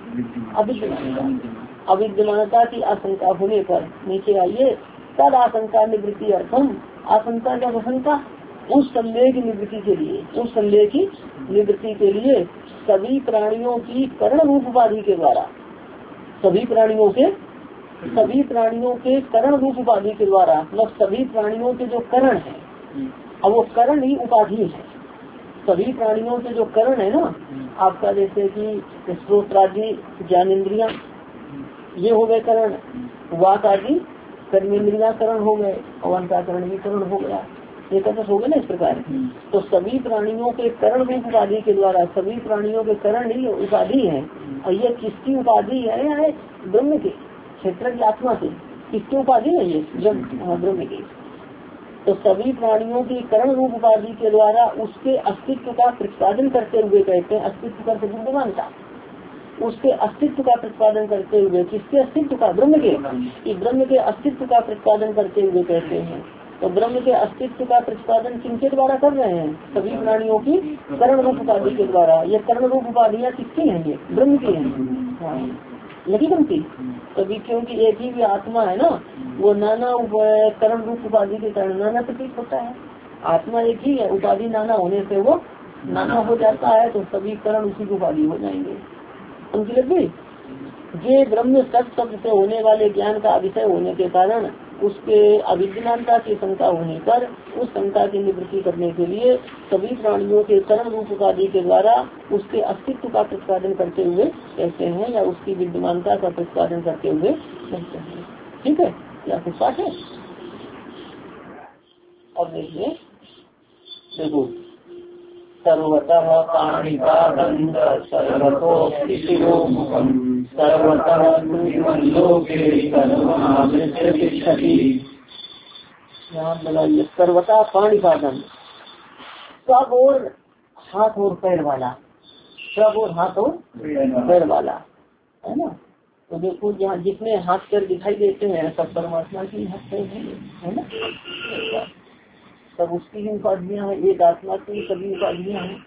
अविद्यमानता। अविद्यमानता की आशंका होने पर नीचे आइए, तद आशंका निवृत्ति अर्थम, आशंका क्या आशंका? उस संदेह की निवृत्ति के लिए, उस संदेह की निवृत्ति के लिए सभी प्राणियों की करण रूप उपाधि के द्वारा, सभी प्राणियों के सभी प्राणियों के करण रूप उपाधि के द्वारा, मतलब सभी प्राणियों के जो करण है, अब वो करण ही उपाधि है। सभी प्राणियों के जो करण है ना आपका, जैसे कि श्रोत्रादि ज्ञानेन्द्रिया ये हो गए करण, वाक आदि कर्मेंद्रिया करण हो गए, और अंतःकरण भी करण हो गया, ये कथन हो गए ना इस प्रकार। तो सभी प्राणियों के करण रूप उपाधि के द्वारा, सभी प्राणियों के करण ही उपाधि है। और ये किसकी उपाधि है? ब्रह्म के, क्षेत्र की आत्मा से। किसकी उपाधि है ये? ब्रह्म की। तो सभी प्राणियों की करण रूप उपाधि के द्वारा उसके अस्तित्व का प्रतिपादन करते हुए कहते हैं, अस्तित्व का विद्यमानता, उसके अस्तित्व का प्रतिपादन करते हुए, किसके अस्तित्व का? ब्रह्म के। ब्रह्म के अस्तित्व का प्रतिपादन करते हुए कहते हैं। तो ब्रह्म के अस्तित्व का प्रतिपादन किनके द्वारा कर रहे हैं? सभी प्राणियों की करण रूप उपाधि के द्वारा। ये करण रूप उपाधियाँ किसकी हैं? ये ब्रह्म की हैं। हाँ, लगी बनती। तभी क्योंकि एक ही भी आत्मा है ना, वो नाना करण रूप उपाधि के कारण नाना प्रतीत होता है। आत्मा एक ही है, उपाधि नाना होने से वो नाना हो जाता है, तो सभी करण उसी की उपाधि हो जाएंगे। उनकी लग गई। ये ब्रह्म सत शब्द से होने वाले ज्ञान का विषय होने के कारण उसके अविद्यमानता की शंका होने पर उस शंका की निवृत्ति करने के लिए सभी प्राणियों के करण रूप उपाधि के द्वारा उसके अस्तित्व का प्रतिपादन करते हुए कहते हैं, या उसकी विद्यमानता का प्रतिपादन करते हुए कहते हैं। ठीक है, या कुछ बात है? अब देखिए देखो सर्वतः पाणिपादं सर्वतोऽस्ति शिरोमुखम् सर्वतः लोके सर्वमावृत्य तिष्ठति। यहाँ लगाइए सर्वतः पाणिपादं, सब और हाथ और पैर वाला, सब और हाथ और पैर वाला है ना। तो देखो जहाँ जितने हाथ पैर दिखाई देते हैं सब परमात्मा की हाथ पैर है ना, सब उसकी ही उपाधियां हैं, एक आत्मा की सभी उपाधियां हैं।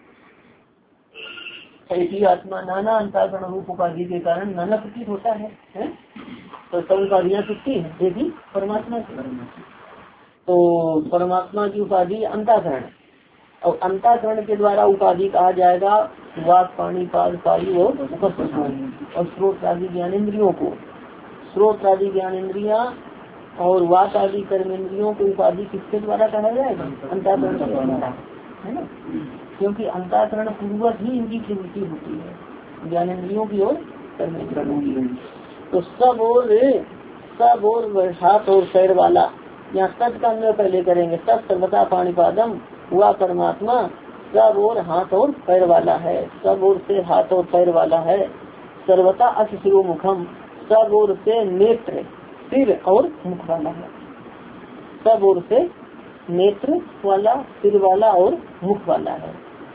एक ही आत्मा नाना अंतःकरण रूप उपाधि के कारण नाना प्रतीत होता है, है? तो सब उपाधियां किसकी है? एक ही परमात्मा की। तो परमात्मा की उपाधि अंतःकरण, और अंतःकरण के द्वारा उपाधि कहा जाएगा वाक पानी पाद पायु और उपस्थ और स्रोत आदि ज्ञानेन्द्रियों को। स्रोत आदि ज्ञानेन्द्रिया और वाक आदि कर्मेंद्रियों को उपाधि किसके द्वारा कहा जाएगा? अंतःकरण के द्वारा, है ना। क्योंकि अंतःकरण पूर्वक ही इनकी प्रवृत्ति होती है, ज्ञानेन्द्रियों की और कर्मेंद्रियों की। तो सब और सब और हाथ और पैर वाला, यहाँ तद का अन्वय पहले करेंगे। सब सर्वथा पाणिपादम, हुआ परमात्मा सब और हाथ और पैर वाला है, सब और से हाथ और पैर वाला है। सर्वथा अस शिरोमुखम, सब और से नेत्र सिर और मुख वाला है, सब और से नेत्र वाला सिर वाला और मुख वाला है।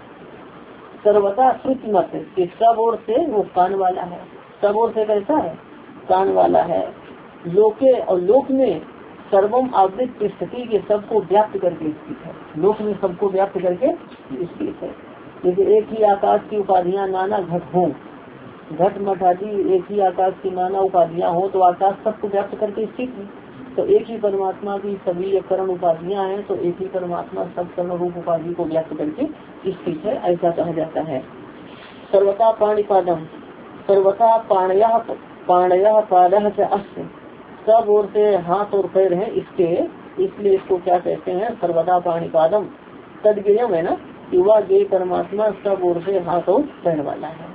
सर्वथा श्रुति मत, सब और से वो कान वाला है, सब और से कैसा है? कान वाला है। लोके और लोक में सर्वम आवृत स्थिति के सबको व्याप्त करके स्थित है, लोक में सबको व्याप्त करके स्थित है। जैसे एक ही आकाश की उपाधियां नाना घट हो, घट मठ आदि एक ही आकाश की नाना उपाधियां हो तो आकाश सबको व्याप्त करके स्थित है। तो एक ही परमात्मा की सभी करण उपाधियां हैं, तो एक ही परमात्मा सब करण रूप उपाधि को व्याप्त करके स्थित है, ऐसा कहा जाता है। सर्वथा पाणिपादम, सर्वथा पाणया पाणया पादः च अस्य, सब ओर से हाथ और पैर हैं इसके, इसलिए इसको क्या कहते हैं? सर्वदा पाणिपादम। तदगेयम है ना, युवा गे परमात्मा सब ओर से हाथ और पैर वाला है।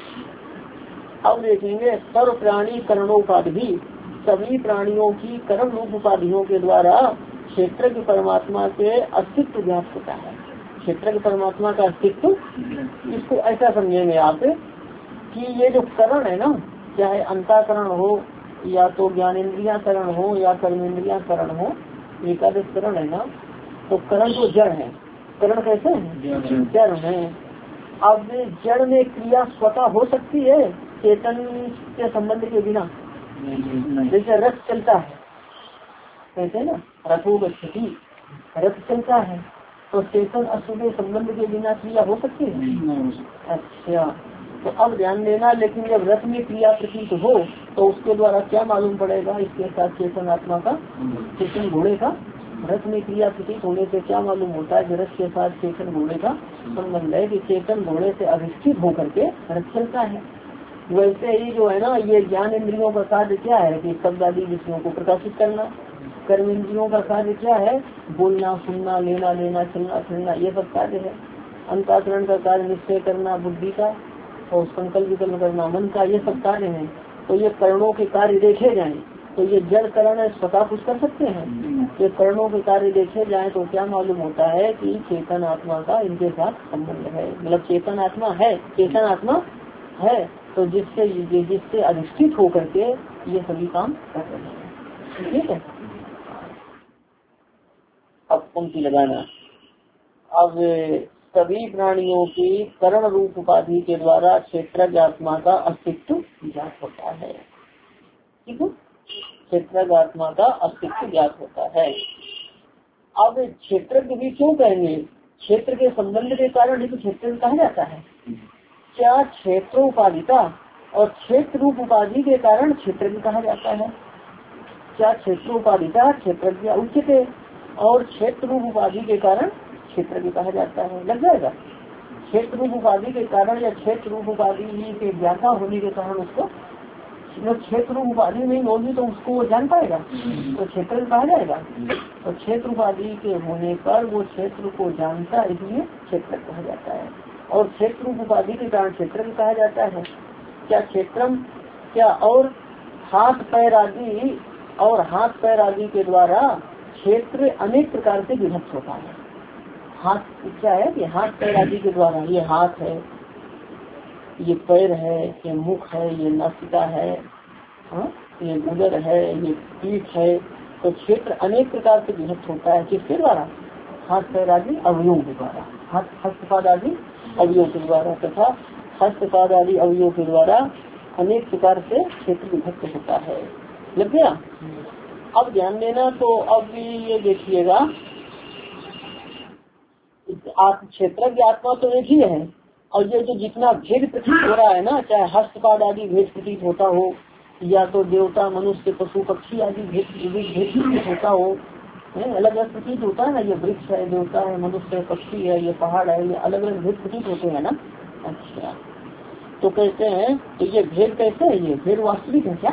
अब देखेंगे सर्व प्राणी करणोपाधि, सभी प्राणियों की करण रूप उपाधियों के द्वारा क्षेत्र के परमात्मा के अस्तित्व ज्ञात होता है। क्षेत्र के परमात्मा का अस्तित्व, इसको ऐसा समझेंगे आप कि ये जो करण है ना, चाहे अंतःकरण हो या तो ज्ञानेन्द्रिया करण हो या कर्मेंद्रिया करण हो, एकादश करण है ना, तो करण तो जड़ है। करण कैसे है? जड़ है। अब जड़ में क्रिया स्वतः हो सकती है चेतन के संबंध के बिना? जैसे रथ चलता है, कहते हैं ना रथों की स्थिति, रथ चलता है तो चेतन अश्व के संबंध के बिना क्रिया हो सकती है? अच्छा, तो अब ध्यान देना। लेकिन जब रथ में क्रिया प्रतीत हो तो उसके द्वारा क्या मालूम पड़ेगा? इसके साथ चेतन आत्मा का, चेतन घोड़े का, रथ में क्रिया प्रतीत होने से क्या मालूम होता है? रथ के साथ चेतन घोड़े का संबंध है कि चेतन घोड़े से अधिष्ठित होकर के रथ चलता है। वैसे ही जो है ना, ये ज्ञान इंद्रियों का कार्य क्या है कि शब्द आदि विषयों को प्रकाशित करना। कर्म इंद्रियों का कार्य क्या है? बोलना, सुनना, लेना लेना, चलना फिरना, ये सब कार्य है। अंतःकरण का कार्य निश्चय करना बुद्धि का, और संकल्प विकल्प करना मन का, ये सब कार्य है। तो ये कर्णों के कार्य देखे जाएं तो ये जड़ करण स्वतः कुछ कर सकते हैं? ये कर्णों के कार्य देखे जाएं तो क्या मालूम होता है कि चेतन आत्मा का इनके साथ संबंध है। मतलब चेतन आत्मा है, चेतन आत्मा है, तो जिससे जिससे अधिष्ठित होकर के ये सभी काम कर रहे हैं। ठीक है, अब पंक्ति लगाना। अब सभी प्राणियों की करण रूप उपाधि के द्वारा क्षेत्रज्ञ आत्मा का अस्तित्व ज्ञात होता है। ठीक है, क्षेत्रज्ञ आत्मा का अस्तित्व ज्ञात होता है। अब क्षेत्रज्ञ भी क्यों कहेंगे? क्षेत्र के संबंध के कारण ही तो क्षेत्र कहा जाता है। क्या क्षेत्रोपाधिता और क्षेत्र रूप उपाधि के कारण क्षेत्रज्ञ कहा जाता है? क्या क्षेत्रोपाधिता क्षेत्रज्ञ उच्चते और क्षेत्र रूप उपाधि के कारण क्षेत्रज्ञ कहा जाता है? लग जाएगा। क्षेत्र रूप उपाधि के कारण या क्षेत्र रूप उपाधि के ज्ञाता होने के कारण उसको, क्षेत्र रूप उपाधि नहीं होगी तो उसको वो जान पाएगा, तो क्षेत्र कहा जाएगा। तो क्षेत्र उपाधि के होने पर वो क्षेत्र को जानता है, इसलिए क्षेत्र कहा जाता है। और क्षेत्र रूप उपाधि के कारण क्षेत्र कहा जाता है। क्या क्षेत्रम क्या और हाथ पैर आदि और हाथ पैर आदि के द्वारा क्षेत्र अनेक प्रकार से विभक्त होता है। हाथ क्या है कि हाथ पैर आदि के द्वारा, ये हाथ है, ये पैर है, ये मुख है, ये नासिका है, हाँ, ये उदर है, ये पीठ है। तो क्षेत्र अनेक प्रकार से विभक्त होता है किसके द्वारा? हाथ पैर आदि अवयवों के द्वारा, हाथ हस्तपाद आदि अवयवों के द्वारा तथा हस्तपाद आदि अवयवों के द्वारा अनेक प्रकार से क्षेत्र विभक्त होता है। लग गया? अब ध्यान देना। तो अब ये देखिएगा, आप क्षेत्र की आत्मा तो एक ही है, और ये जो जितना भेद प्रतीत हो रहा है ना, चाहे हस्तपाद आदि भेद प्रतीत होता हो, या तो देवता मनुष्य पशु पक्षी आदि भेद प्रतीत होता हो, अलग अलग प्रतीत होता है ना, ये वृक्ष है, देवता है, मनुष्य है, पक्षी है, ये पहाड़ है, ये अलग अलग भेद प्रतीत होते हैं ना। अच्छा, तो कहते हैं तो ये भेद कैसे है? ये भेद वास्तविक है क्या?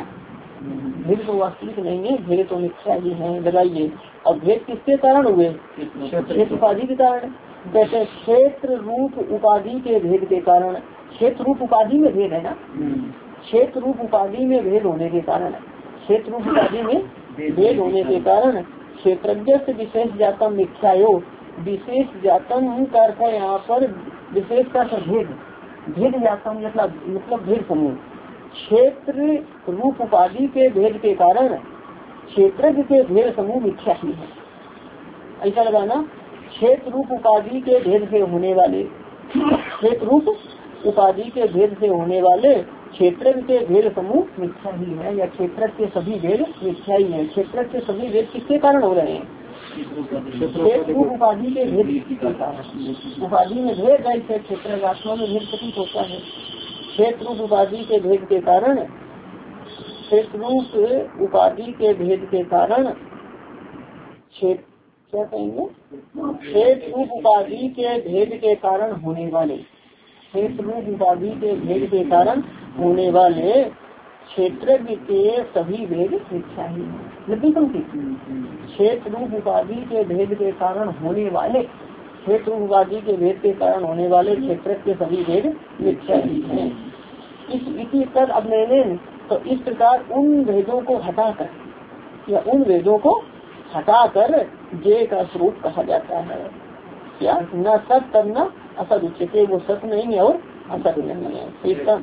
भेद तो वास्तविक नहीं है, भेद तो मिथ्या ही है। लगाइए, और भेद किसके कारण हुए? क्षेत्र उपाधि के कारण। जैसे क्षेत्र रूप उपाधि के भेद के कारण, क्षेत्र रूप उपाधि में भेद है ना, क्षेत्र रूप उपाधि में भेद होने के कारण, क्षेत्र रूप उपाधि में भेद होने के कारण क्षेत्रज्ञ से विशेष जातम मिथ्यायो, विशेष जातम का अर्थ है यहाँ पर विशेष का भेद, भेद जातम मतलब मतलब भेद समूह। क्षेत्र रूप उपाधि के भेद के कारण क्षेत्रज्ञ के भेद समूह मिथ्या ही है। ऐसा लगाना, क्षेत्र रूप उपाधि के भेद से होने वाले, क्षेत्र रूप उपाधि के भेद से होने वाले क्षेत्र के भेद समूह मिथ्या ही है, या क्षेत्र के सभी भेद मिथ्या ही है। क्षेत्र के सभी भेद किसके कारण हो रहे हैं? क्षेत्र रूप उपाधि के भेद के कारण। उपाधि में भेद है, क्षेत्र आत्मा में भेद प्रतीत होता है। क्षेत्र रूप उपाधि के भेद के कारण, क्षेत्र रूप उपाधि के भेद के कारण क्षेत्र क्या कहेंगे? क्षेत्र रूप उपाधि के भेद के कारण होने वाले, क्षेत्र रूप उपाधि के भेद के कारण होने वाले क्षेत्र के सभी भेद मिथ्या ही है। लंबी पंक्ति, क्षेत्र रूप उपाधि के भेद के कारण होने वाले, क्षेत्र रूप उपाधि के भेद के कारण होने वाले क्षेत्र के सभी भेद मिथ्या ही है। इस इसी तक अब मैंने तो इस प्रकार उन भेदों को हटाकर, या उन भेदों को हटाकर जे का स्वरूप कहा जाता है। क्या? न सत तब न असत उच्चते, वो सत नहीं है और असत नहीं है। इसका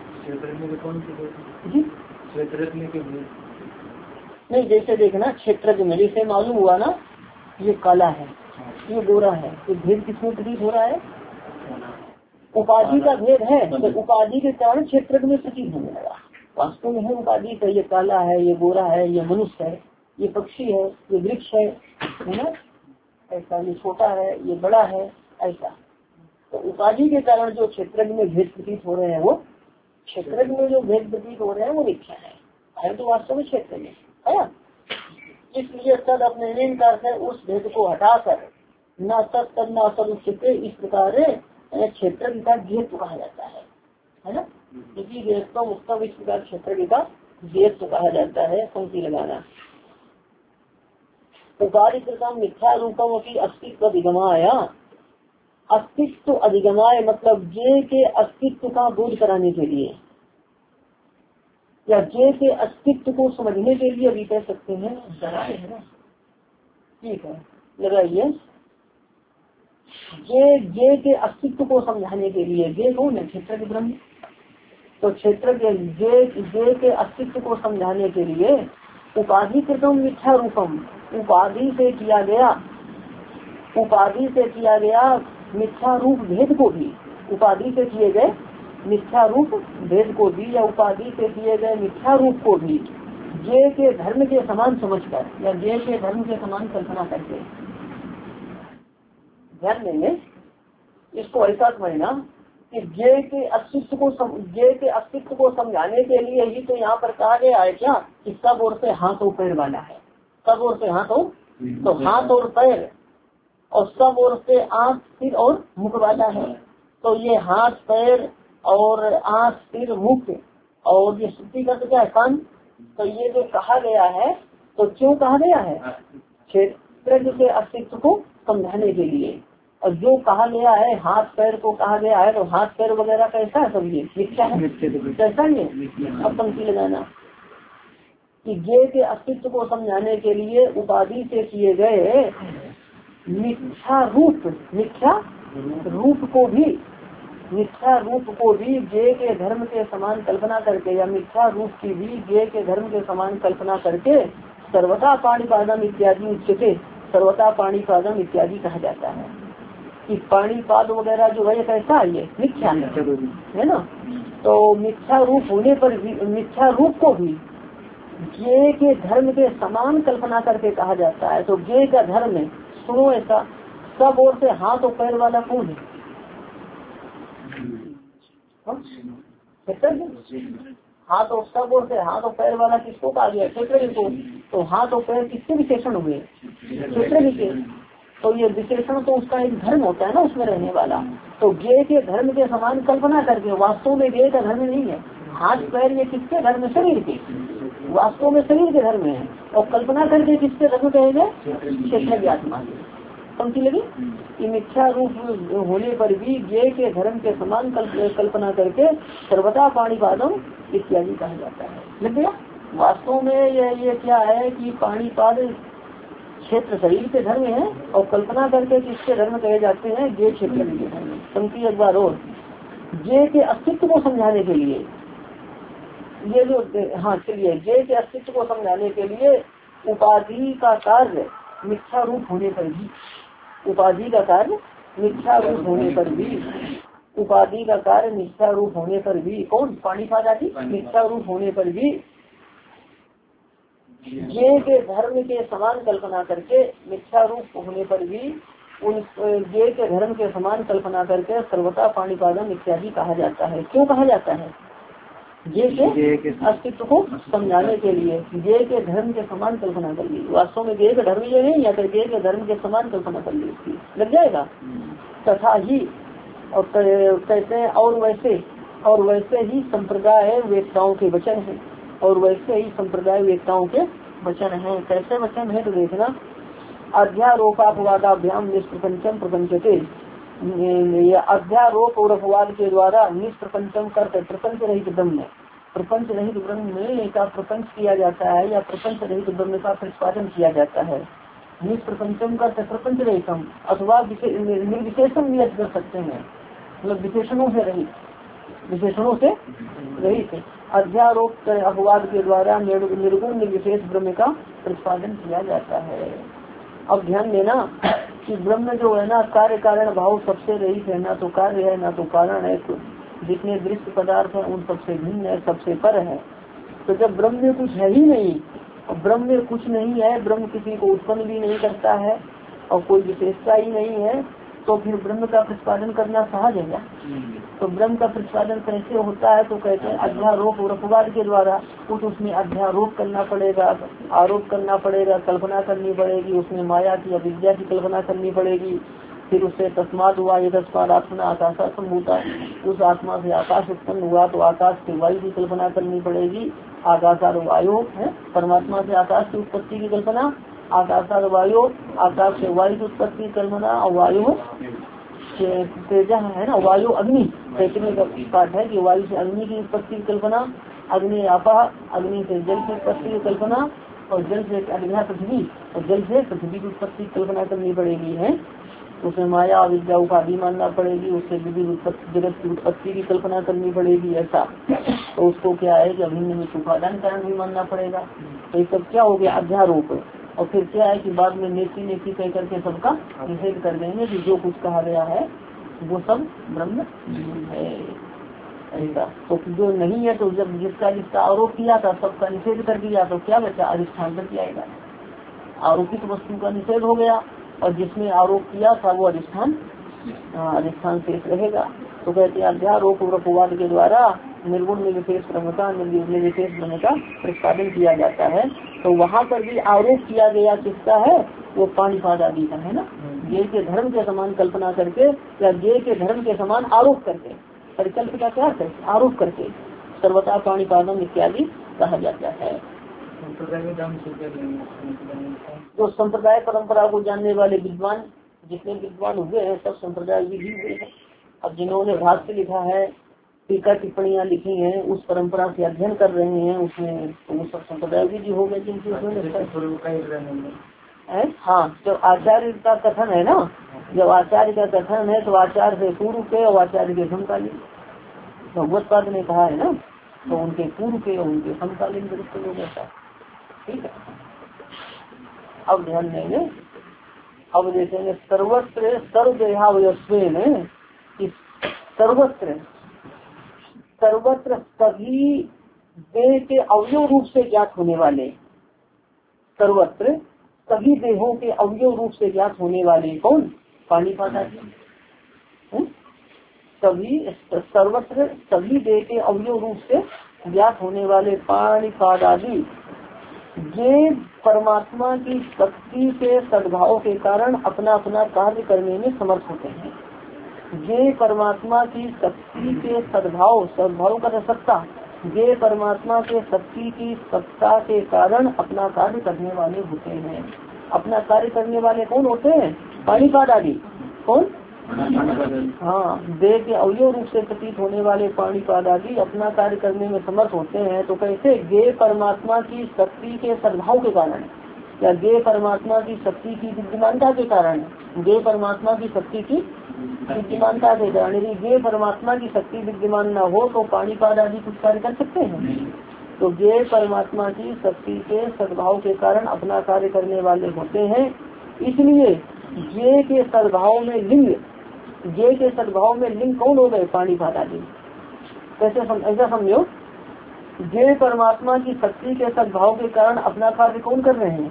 नहीं, जैसे देखना क्षेत्र में जैसे मालूम हुआ ना, ये काला है, ये गोरा है, तो भेद किसमें प्रतीत हो रहा है? उपाधि का भेद है, तो उपाधि के कारण क्षेत्र में प्रतीत होने लगा। वास्तव में है उपाधि का, ये काला है, ये गोरा है, ये मनुष्य है, ये पक्षी है, ये वृक्ष है, है ना, ऐसा, ये छोटा है, ये बड़ा है, ऐसा। तो उपाधि के कारण जो क्षेत्र में भेद प्रतीत हो रहे हैं, वो क्षेत्र में जो भेद प्रतीत हो रहे हैं वो मिथ्या है, है तो वास्तव में क्षेत्र में है। इसलिए तद अपने ऋण करते उस भेद को हटाकर न तद तद न असद उच्चते, इस प्रकार क्षेत्र का भेद कहा जाता है, है ना। इसी देशों उत्तम इस प्रकार क्षेत्र का भेद कहा जाता है। पंक्ति लगाना, उपाधि प्रथम मिथ्या रूपम की अस्तित्व अधिगमाया, अस्तित्व अधिगमाय मतलब जे के अस्तित्व का बोध कराने के लिए, या जे के अस्तित्व को समझने के लिए भी कह सकते हैं, है ना। ठीक है, लगाइए, जे जे के अस्तित्व को समझाने के लिए, जे कौन है? क्षेत्र के ब्रह्म। तो क्षेत्र के जे जे के अस्तित्व को समझाने के लिए उपाधि कृतम मिथ्या रूपम, उपाधि से किया गया, उपाधि से किया गया मिथ्या रूप भेद को भी, उपाधि से किए गए मिथ्या रूप भेद को भी, या उपाधि से किए गए मिथ्या रूप को भी जे के धर्म के समान समझकर, या जे के धर्म के समान कल्पना करके। ध्यान देंगे, इसको ऐसा समझना कि जे के अस्तित्व को सम, जे के अस्तित्व को समझाने के लिए ही तो यहाँ पर कहा गया है क्या कि सब ओर से हाथ और पैर वाला है, सब ओर से हाथ और, तो हाथ और पैर, और सब ओर से आँख सिर और मुख वाला है। तो ये हाथ पैर और आँख सिर मुख, और ये श्रुति का तो क्या है? कान। तो ये जो कहा गया है, तो क्यों कहा गया है? क्षेत्र के अस्तित्व को समझाने के लिए। और जो कहा गया है हाथ पैर को कहा गया है, तो हाथ पैर वगैरह कैसा है? सब ये मिथ्या है, कैसा ये? अब पंक्ति लगाना कि जे के अस्तित्व को समझाने के लिए उपाधि से किए गए मिथ्या रूप मिथ्या रूप को भी मिथ्या रूप को भी ज्ञेय के धर्म के समान कल्पना करके या मिथ्या रूप की भी ज्ञेय के धर्म के समान कल्पना करके सर्वथा पाणिपादम इत्यादि उच्चते सर्वथा पाणिपादम इत्यादि कहा जाता है कि पाणिपाद वगैरह जो है कैसा है ये मिथ्या है ना। तो मिथ्या रूप होने पर भी मिथ्या रूप को भी ज्ञेय के धर्म के समान कल्पना करके कहा जाता है। तो ज्ञेय का धर्म है, सुनो ऐसा, सब ओर से हाथ और पैर वाला कौन है? हाथ और सब ओर से हाथ और पैर वाला किसको कहा गया? क्षेत्र को। तो हाथ और पैर किसके विशेषण हुए? क्षेत्र के। तो ये विशेषण तो उसका एक धर्म होता है ना, उसमें रहने वाला। तो ज्ञेय के धर्म के समान कल्पना करके, वास्तव में ज्ञेय का धर्म नहीं है। हाथ पैर ये किसके धर्म? शरीर के, वास्तव में शरीर के धर्म है। और कल्पना करके किसके धर्म कहेंगे? क्षेत्र आत्मा के। पंक्ति लगी कि मिथ्या रूप होने पर भी ज्ञेय के धर्म के समान कल्पना करके सर्वथा पाणिपादम इत्यादि कहा जाता है। लग गया? वास्तव में ये ये क्या है कि पाणिपाद क्षेत्र शरीर के धर्म है और कल्पना करके किसके धर्म कहे जाते हैं? ज्ञेय क्षेत्र के धर्म। पंक्ति एक बार और, ज्ञेय के अस्तित्व को समझाने के लिए ये जो हाँ चलिए ज्ञेय के अस्तित्व को समझाने के लिए उपाधि का कार्य मिथ्या रूप होने पर भी उपाधि का कार्य मिथ्या रूप होने पर भी उपाधि का कार्य मिथ्या रूप होने पर भी कौन? पाणिपाद आदि मिथ्या रूप होने पर भी ज्ञेय के धर्म के समान कल्पना करके मिथ्या रूप होने पर भी उन ज्ञेय के धर्म के समान कल्पना करके सर्वथा पाणिपादम इत्यादि कहा जाता है। क्यों कहा जाता है? ज्ञेय के अस्तित्व को समझाने के लिए ज्ञेय के धर्म के समान कल्पना कर ली। वास्तव में ज्ञेय का धर्म ये नहीं, या फिर ज्ञेय के धर्म के समान कल्पना कर ली उसकी। लग जाएगा? तथा ही और कहते हैं और वैसे और वैसे ही संप्रदाय वेदताओं के वचन है और वैसे ही संप्रदाय वेदताओं के वचन है। कैसे वचन है? तो देखना, अध्यारोपापवादाभ्याम निष्प्रपंचम प्रपंचते, अध्यारोप और अपवाद के द्वारा निष्प्रपंचम करते प्रपंच रहित ब्रह्म प्रपंच रहित ब्रह्म में का प्रपंच किया जाता है या प्रपंच रहित ब्रह्म का प्रतिपादन किया जाता है। निष्प्रपंचम करते प्रपंच रहितम अथवा निर्विशेषम भी कर सकते हैं, मतलब विशेषणों से रहित विशेषणों से रहित अध्यारोप अपवाद के द्वारा निर्गुण निर्विशेष ब्रह्म का प्रतिपादन किया जाता है। अब ध्यान देना कि ब्रह्म जो है ना कार्य कारण भाव सबसे रहित है, ना तो कार्य है ना तो कारण है। तो जितने दृश्य पदार्थ है उन सबसे भिन्न है, सबसे पर है। तो जब ब्रह्म में कुछ है ही नहीं और ब्रह्म में कुछ नहीं है, ब्रह्म किसी को उत्पन्न भी नहीं करता है और कोई विशेषता ही नहीं है, तो फिर ब्रह्म का प्रतिपादन करना सहज है क्या? तो ब्रह्म का प्रतिपादन कैसे होता है? तो कहते हैं अध्यारोप और अपवाद के द्वारा। कुछ उसमें अध्यारोप करना पड़ेगा, आरोप करना पड़ेगा, कल्पना करनी पड़ेगी, उसमें माया की अविद्या की कल्पना करनी पड़ेगी। फिर उससे तस्माद हुआ ये तस्माद आत्मा आकाशा संभूता, उस आत्मा से आकाश उत्पन्न हुआ तो आकाश से वायु की कल्पना करनी पड़ेगी। आकाशाद वायु है, परमात्मा से आकाश की उत्पत्ति की कल्पना, आकाशाद वायु आकाश से वायु की उत्पत्ति कल्पना, और वायु तेजा है ना, वायु अग्नि तैतरीय का पाठ है कि वायु से अग्नि की उत्पत्ति की कल्पना, अग्नि आपा अग्नि से जल की उत्पत्ति की कल्पना, और जल से अग्नि पृथ्वी और जल से पृथ्वी की उत्पत्ति की कल्पना करनी पड़ेगी है। उसमें माया अविद्या उपाधि मानना पड़ेगी, उससे विविध जगत की उत्पत्ति की कल्पना करनी पड़ेगी ऐसा। तो उसको क्या है कि अभिन्न में उपादान कारण भी मानना पड़ेगा। तो ये सब क्या हो गया? अध्यारोप। और फिर क्या है कि बाद में नेति नेति कह करके सबका निषेध कर देंगे कि जो कुछ कहा गया है वो सब ब्रह्म है ऐसा। तो जो नहीं है तो जब जिसका जिसका आरोप किया था सबका निषेध कर दिया तो क्या बचा? अधिष्ठान कर दिया जाएगा। आरोपित वस्तु का निषेध हो गया और जिसने आरोप किया था वो अधिष्ठान अधिष्ठान शेष रहेगा। तो कहते हैं अध्यारोप और अपवाद के द्वारा निर्गुण निर्विशेष ब्रह्म का निर्विशेष ब्रह्म का प्रतिपादन किया जाता है। तो वहाँ पर भी आरोप किया गया किसका है? वो पाणिपाद आदि का है ना। ज्ञेय के धर्म के समान कल्पना करके या ज्ञेय के धर्म के समान आरोप करके, परिकल्प का क्या है? आरोप करके सर्वथा पाणिपादम इत्यादि कहा जाता है। जो संप्रदाय परंपरा को जानने वाले विद्वान जितने विद्वान हुए हैं सब संप्रदाय विधि हुए हैं। अब जिन्होंने भाष्य लिखा है, टीका टिप्पणियां लिखी हैं, उस परंपरा से अध्ययन कर रहे हैं उसमें, तो वो सब संप्रदाय विधि हो गए जिनकी उसमें है। हाँ, जब आचार्य का कथन है ना, जब आचार्य का कथन है तो आचार्य से पूर्व के और आचार्य के समकालीन, भगवत पाद ने कहा है ना, तो उनके पूर्व के और उनके समकालीन दृष्टि लोग ऐसा। ठीक है, अब ध्यान देंगे, अब देखेंगे सर्वत्र सर्वदेहावयस्वेन, सर्वत्र सर्वत्र सभी देह के अवयव रूप से ज्ञात होने वाले, सर्वत्र सभी देहों के अवयव रूप से ज्ञात होने वाले कौन? पाणिपाद आदि। सभी सर्वत्र सभी देह के अवयव रूप से ज्ञात होने वाले पाणिपाद आदि ये परमात्मा की शक्ति के सद्भाव के कारण अपना अपना कार्य करने में समर्थ होते हैं। ये परमात्मा की शक्ति के सद्भाव, सद्भाव का सत्ता, ये परमात्मा के शक्ति की सत्ता के कारण अपना कार्य करने वाले होते हैं। अपना कार्य करने वाले कौन होते हैं? पाणिपाद आदि। कौन? हाँ, देह के अवयव रूप से प्रतीत होने वाले पाणिपाद आदि अपना कार्य करने में समर्थ होते हैं। तो कैसे? गे परमात्मा की शक्ति के सद्भाव के कारण, या गे परमात्मा की शक्ति की विद्यमानता के कारण, गे परमात्मा की शक्ति की विद्यमानता के कारण। यदि गे परमात्मा की शक्ति विद्यमान न हो तो पाणिपाद आदि कुछ कार्य कर सकते हैं? तो गे परमात्मा की शक्ति के सद्भाव के कारण अपना कार्य करने वाले होते हैं। इसलिए ये के सद्भाव में लिंग, ये के सद्भाव में लिंग कौन हो गए? पाणिपाद आदि। कैसे सम, ऐसा समझो, ये परमात्मा की शक्ति के सद्भाव के कारण अपना कार्य कौन कर रहे हैं?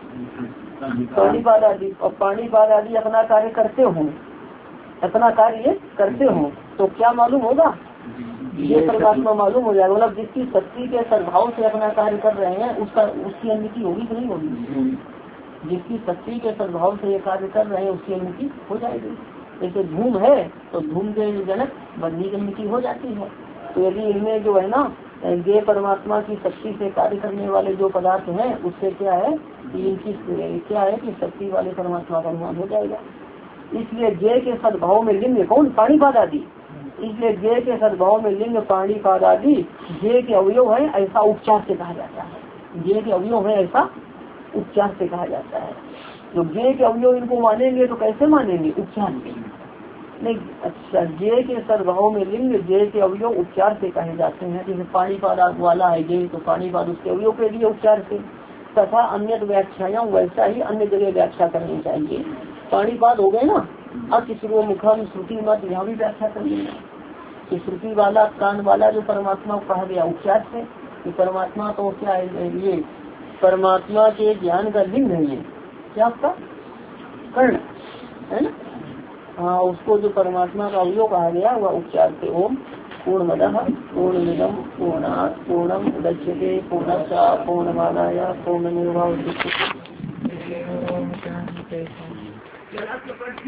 पाणिपाद आदि। और पाणिपाद आदि अपना कार्य करते हो, अपना कार्य करते हो तो क्या मालूम होगा? ये परमात्मा मालूम हो जाएगा। मतलब जिसकी शक्ति के सद्भाव से अपना कार्य कर रहे हैं उसका उसकी अनुमति होगी कि नहीं होगी? जिसकी शक्ति के सद्भाव से ये कार्य कर रहे हैं उसकी अनुमति हो जाएगी। जैसे धूम है तो धूम के जनक बंदी की अनुमति हो जाती है। तो यदि इनमें जो है ना ये परमात्मा की शक्ति से कार्य करने वाले जो पदार्थ हैं उससे क्या है कि इनकी क्या है कि शक्ति वाले परमात्मा का अनुमान हो जाएगा। इसलिए जय के सद्भाव में लिंग कौन? पाणिपाद आदि। इसलिए जय के सद्भाव में लिंग पाणिपाद आदि जय के अवयव है, ऐसा उपचार से कहा जाता है। जय के अवयव है ऐसा उपचार से कहा जाता है। तो जय के अवयव इनको मानेंगे तो कैसे मानेंगे? उपचार से नहीं। अच्छा, जय के सद्भाव में लिंग जय के अवयव उपचार से कहे जाते हैं। जैसे पाणिपाद वाला है जय, तो पाणिपाद उसके अवयव के लिए उपचार से, तथा अन्य व्याख्याएं वैसा ही अन्य जगह व्याख्या करनी चाहिए। पाणिपाद हो गए ना, अब किसी मुखम श्रुति मत यहाँ भी व्याख्या कर लेना कि श्रुति वाला कान वाला जो परमात्मा को कहा गया उपचार से, कि परमात्मा तो क्या है? ये परमात्मा के ज्ञान का लिंग है। ये क्या आपका कर्ण है ना? हाँ, उसको जो परमात्मा का अवयव कहा गया वह उपचार से। ओम पूर्णमदः पूर्णमिदं पूर्णात् पूर्णम् उदच्यते पूर्णस्य पूर्णमादाय पूर्णमेवावशिष्यते।